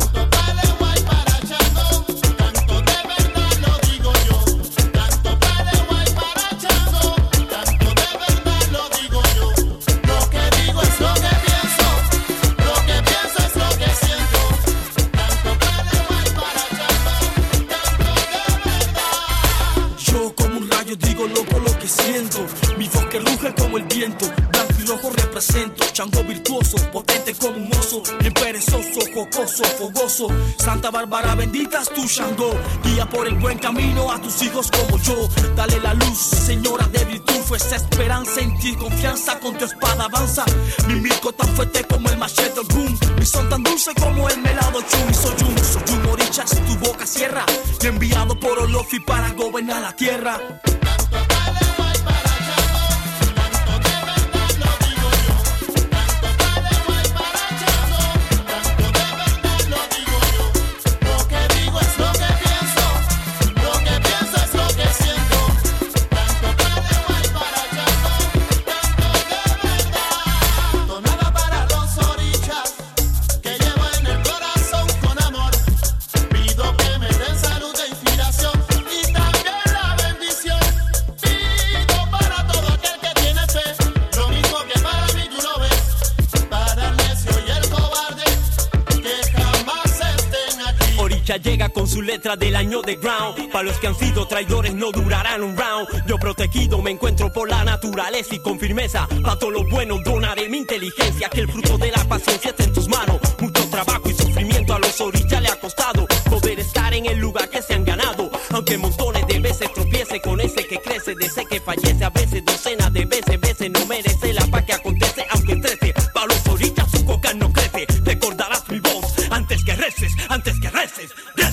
siento. Blanco y rojo represento, chango virtuoso, potente como un oso, bien perezoso, jocoso, fogoso. Santa Bárbara bendita es tu Shango, guía por el buen camino a tus hijos como yo. Dale la luz, señora de virtud, fuerza, esperanza en ti, confianza con tu espada avanza. Mi mico tan fuerte como el machete boom, mi son tan dulce como el melado chum. Soy un orichas, tu boca cierra, y enviado por Olofi para gobernar la tierra. Llega con su letra del año de ground. Para los que han sido traidores no durarán un round. Yo protegido me encuentro por la naturaleza y con firmeza para todo lo bueno donaré mi inteligencia. Que el fruto de la paciencia está en tus manos. Mucho trabajo y sufrimiento a los orillas le ha costado poder estar en el lugar que se han ganado. Aunque montones de veces tropiece con ese que crece, de ese que fallece a veces, docenas de veces no merece la paz que acontece. Aunque trece, para los orillas su coca no crece. Recordarás mi voz antes que reces, antes que reces.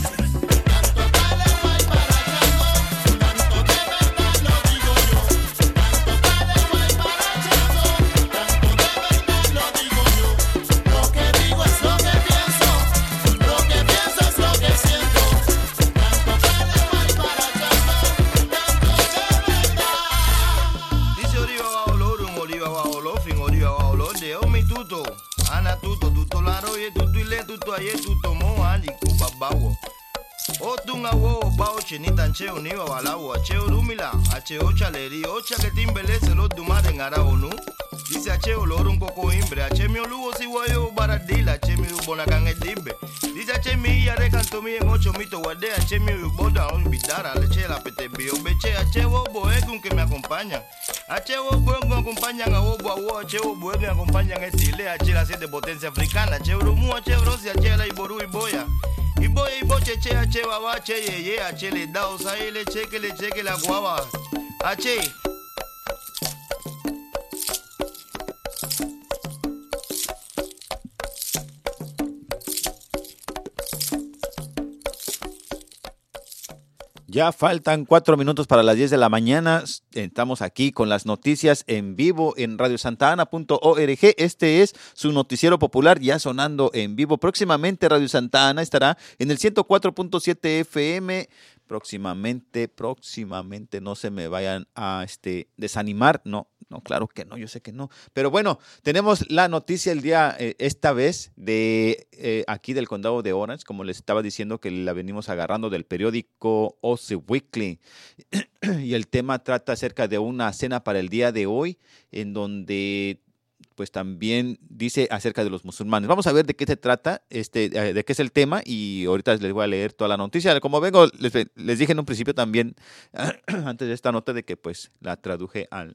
Chenita ancheo niwa walawo acheo rumila acheo chaleri ocha que timbelese los dumar en araonu dice acheo lorun coco imbre achemio lugo si guayo baradila achemio bonacan el dimbe dice achemi ya de canto mi en ocho mito guarde achemio boda un bidara leche la pete bio beche acheo boegun que me acompañan acheo boegun acompañan a obo a wo acheo boegun acompañan estile acheo la siete potencia africana acheo rumu acheo rosi acheo la iboru y boya y boche che ache baba che ye ache le da osa le cheque la guava ache. Ya faltan 4 minutos para las 10 de la mañana. Estamos aquí con las noticias en vivo en radiosantana.org. Este es su noticiero popular ya sonando en vivo. Próximamente Radio Santa Ana estará en el 104.7 FM. Próximamente, no se me vayan a desanimar. No, claro que no, yo sé que no. Pero bueno, tenemos la noticia el día, esta vez, de aquí del condado de Orange, como les estaba diciendo que la venimos agarrando del periódico OC Weekly. Y el tema trata acerca de una cena para el día de hoy, en donde pues también dice acerca de los musulmanes. Vamos a ver de qué se trata, de qué es el tema, y ahorita les voy a leer toda la noticia. Como vengo, les dije en un principio también, antes de esta nota, de que pues la traduje al...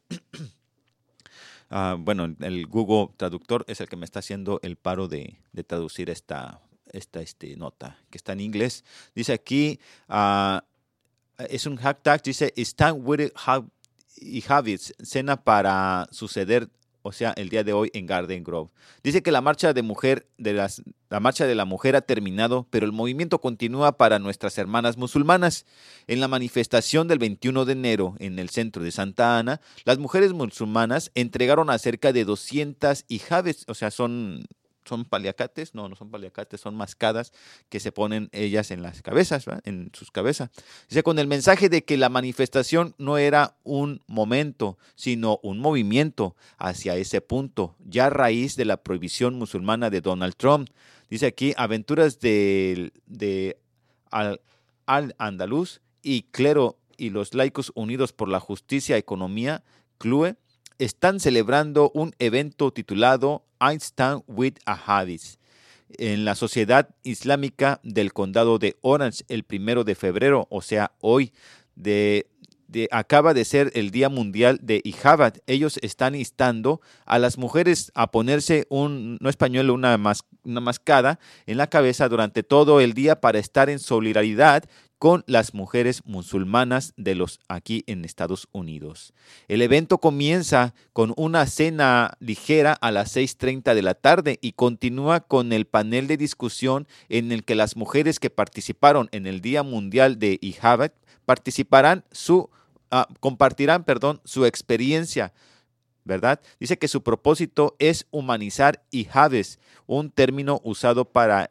bueno, el Google Traductor es el que me está haciendo el paro de traducir esta nota, que está en inglés. Dice aquí, es un hashtag, dice, Stand with it y habits, cena para suceder, o sea, el día de hoy en Garden Grove. Dice que la marcha de la mujer ha terminado, pero el movimiento continúa para nuestras hermanas musulmanas. En la manifestación del 21 de enero en el centro de Santa Ana, las mujeres musulmanas entregaron a cerca de 200 hijabes, o sea, son paliacates, no son paliacates, son mascadas que se ponen ellas en las cabezas, ¿verdad? En sus cabezas. Dice, con el mensaje de que la manifestación no era un momento, sino un movimiento hacia ese punto, ya a raíz de la prohibición musulmana de Donald Trump. Dice aquí, aventuras de Al-Andalus y clero y los laicos unidos por la justicia y economía, CLUE, están celebrando un evento titulado I Stand with a Hadith en la Sociedad Islámica del Condado de Orange el 1 de febrero, o sea, hoy, acaba de ser el Día Mundial de Hijab. Ellos están instando a las mujeres a ponerse no es pañuelo, una mascada en la cabeza durante todo el día para estar en solidaridad con las mujeres musulmanas aquí en Estados Unidos. El evento comienza con una cena ligera a las 6:30 de la tarde y continúa con el panel de discusión en el que las mujeres que participaron en el Día Mundial de Hijab compartirán su experiencia, ¿verdad? Dice que su propósito es humanizar hijabes, un término usado para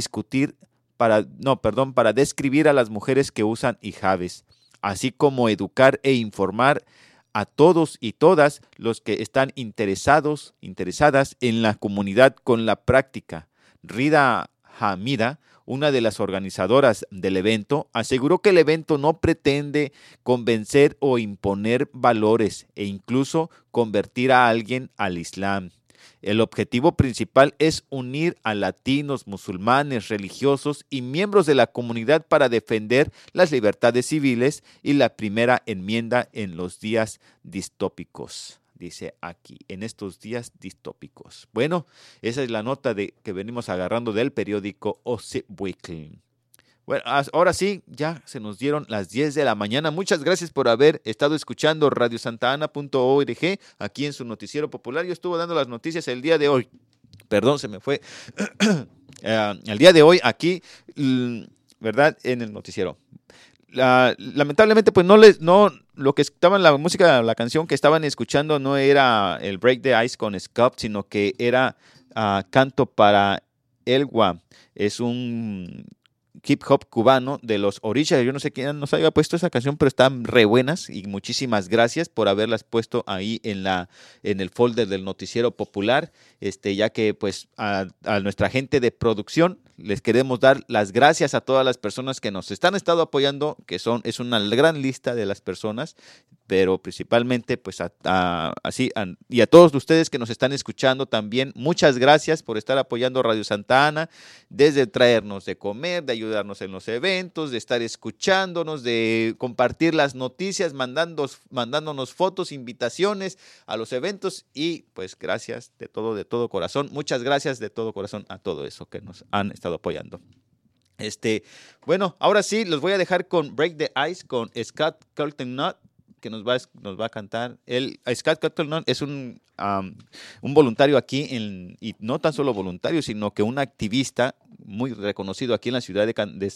describir a las mujeres que usan hijabes, así como educar e informar a todos y todas los que están interesadas en la comunidad con la práctica. Rida Hamida, una de las organizadoras del evento, aseguró que el evento no pretende convencer o imponer valores e incluso convertir a alguien al Islam. El objetivo principal es unir a latinos, musulmanes, religiosos y miembros de la comunidad para defender las libertades civiles y la primera enmienda en los días distópicos. Dice aquí, en estos días distópicos. Bueno, esa es la nota que venimos agarrando del periódico OC Weekly. Bueno, ahora sí, ya se nos dieron las 10 de la mañana. Muchas gracias por haber estado escuchando radiosantana.org aquí en su noticiero popular. Yo estuve dando las noticias el día de hoy. Perdón, se me fue. El día de hoy aquí, ¿verdad? En el noticiero. Lamentablemente, pues lo que estaban la música, la canción que estaban escuchando no era el Break the Ice con Scott, sino que era Canto para Elwa. Es un hip hop cubano de los Orisha. Yo no sé quién nos haya puesto esa canción, pero están re buenas y muchísimas gracias por haberlas puesto ahí en el folder del noticiero popular, ya que pues a nuestra gente de producción les queremos dar las gracias a todas las personas que nos están estado apoyando, es una gran lista de las personas, pero principalmente pues y a todos ustedes que nos están escuchando también, muchas gracias por estar apoyando Radio Santa Ana, desde traernos de comer, de ayudarnos en los eventos, de estar escuchándonos, de compartir las noticias, mandándonos fotos, invitaciones a los eventos y pues gracias de todo corazón, muchas gracias de todo corazón a todo eso que nos han estado apoyando. Bueno, ahora sí, los voy a dejar con Break the Ice con Scott Colton-Nutt, que nos va a cantar. Scott Colton-Nutt es un voluntario aquí, y no tan solo voluntario, sino que un activista muy reconocido aquí en la ciudad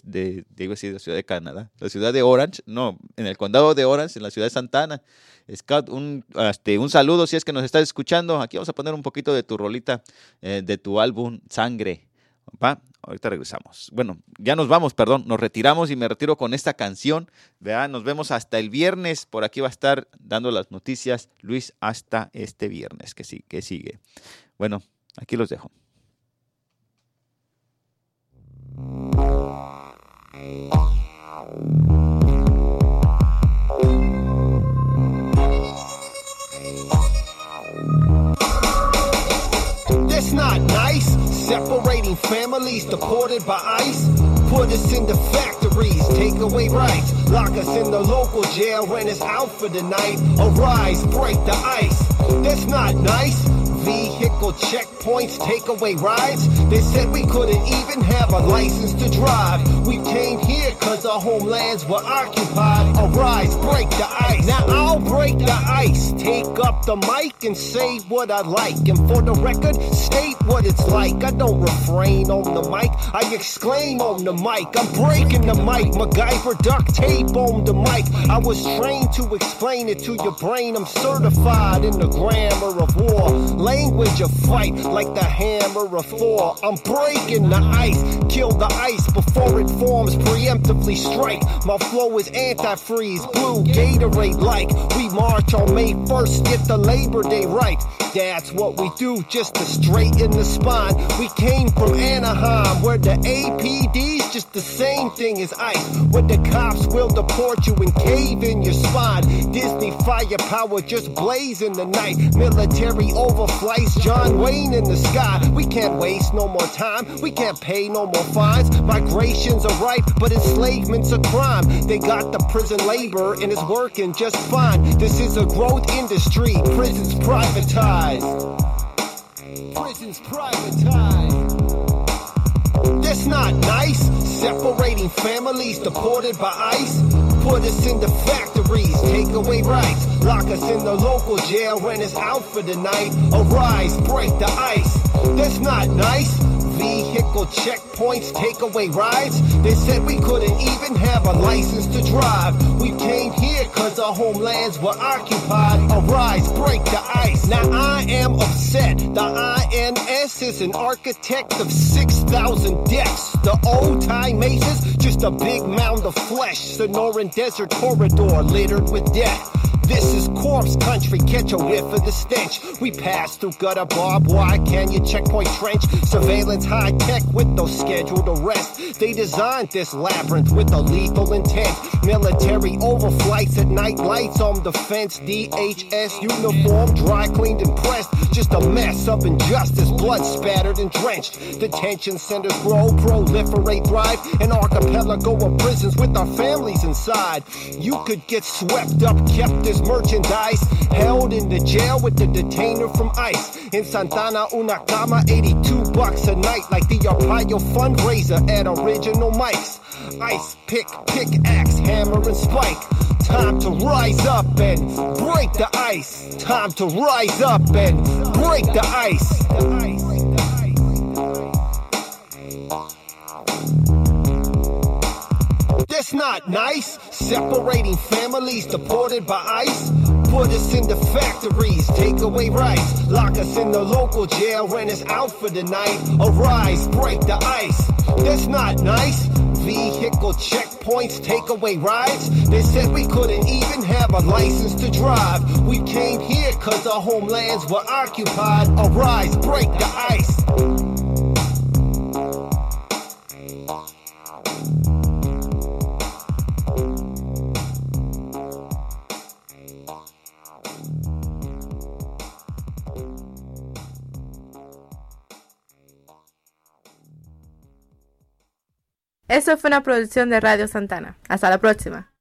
la ciudad de Canadá, la ciudad de Orange, en el condado de Orange, en la ciudad de Santa Ana. Scott, un saludo si es que nos estás escuchando. Aquí vamos a poner un poquito de tu rolita, de tu álbum Sangre. ¿Va? Ahorita regresamos. Bueno, ya nos retiramos y me retiro con esta canción. ¿Verdad? Nos vemos hasta el viernes. Por aquí va a estar dando las noticias Luis hasta este viernes que sigue. Bueno, aquí los dejo. That's not nice. Separating families deported by ICE. Put us into factories, take away rights. Lock us in the local jail, rent us out for the night. Arise, break the ice. That's not nice. Vehicle checkpoints, take away rides. They said we couldn't even have a license to drive. We came here cause our homelands were occupied. Arise, break the ice. Now I'll break the ice. Take up the mic and say what I like. And for the record, state what it's like. I don't refrain on the mic, I exclaim on the mic. I'm breaking the mic, MacGyver duct tape on the mic. I was trained to explain it to your brain. I'm certified in the grammar of war. Language of fight, like the hammer of Thor. I'm breaking the ice, kill the ice before it forms, preemptively strike. My flow is antifreeze, blue Gatorade like. We march on May 1st, get the Labor Day right. That's what we do, just to straighten the spine. We came from Anaheim, where the APD's just the same main thing is ice. When the cops will deport you and cave in your spine. Disney firepower just blaze in the night. Military overflights, John Wayne in the sky. We can't waste no more time. We can't pay no more fines. Migration's a right, but enslavement's a crime. They got the prison labor and it's working just fine. This is a growth industry. Prisons privatized. Prisons privatized. That's not nice. Separating families deported by ICE. Put us in the factories, take away rights. Lock us in the local jail when it's out for the night. Arise, break the ice. That's not nice. Vehicle checkpoints, take away rides. They said we couldn't even have a license to drive. We came here cause our homelands were occupied. Arise, break the ice. Now I am upset. The INS is an architect of 6,000 deaths. The old time maces, just a big mound of flesh. Sonoran desert corridor littered with death. This is corpse country, catch a whiff of the stench. We pass through gutter, barbed wire, canyon, checkpoint trench. Surveillance high tech with no scheduled arrest. They designed this labyrinth with a lethal intent. Military overflights at night, lights on the fence. DHS uniform, dry cleaned and pressed. Just a mess of injustice, blood spattered and drenched. Detention centers grow, proliferate, thrive. An archipelago of prisons with our families inside. You could get swept up, kept as merchandise, held in the jail with the detainer from ICE. In Santana, una cama, $82 a night, like the Arpaio fundraiser at Original Mike's. Ice pick, pickaxe, hammer and spike. Time to rise up and break the ice. Time to rise up and break the ice. That's not nice. Separating families deported by ICE. Put us in the factories, take away rights. Lock us in the local jail when it's out for the night. Arise, break the ice. That's not nice. Vehicle checkpoints, take away rides. They said we couldn't even have a license to drive. We came here cause our homelands were occupied. Arise, break the ice. Esto fue una producción de Radio Santana. Hasta la próxima.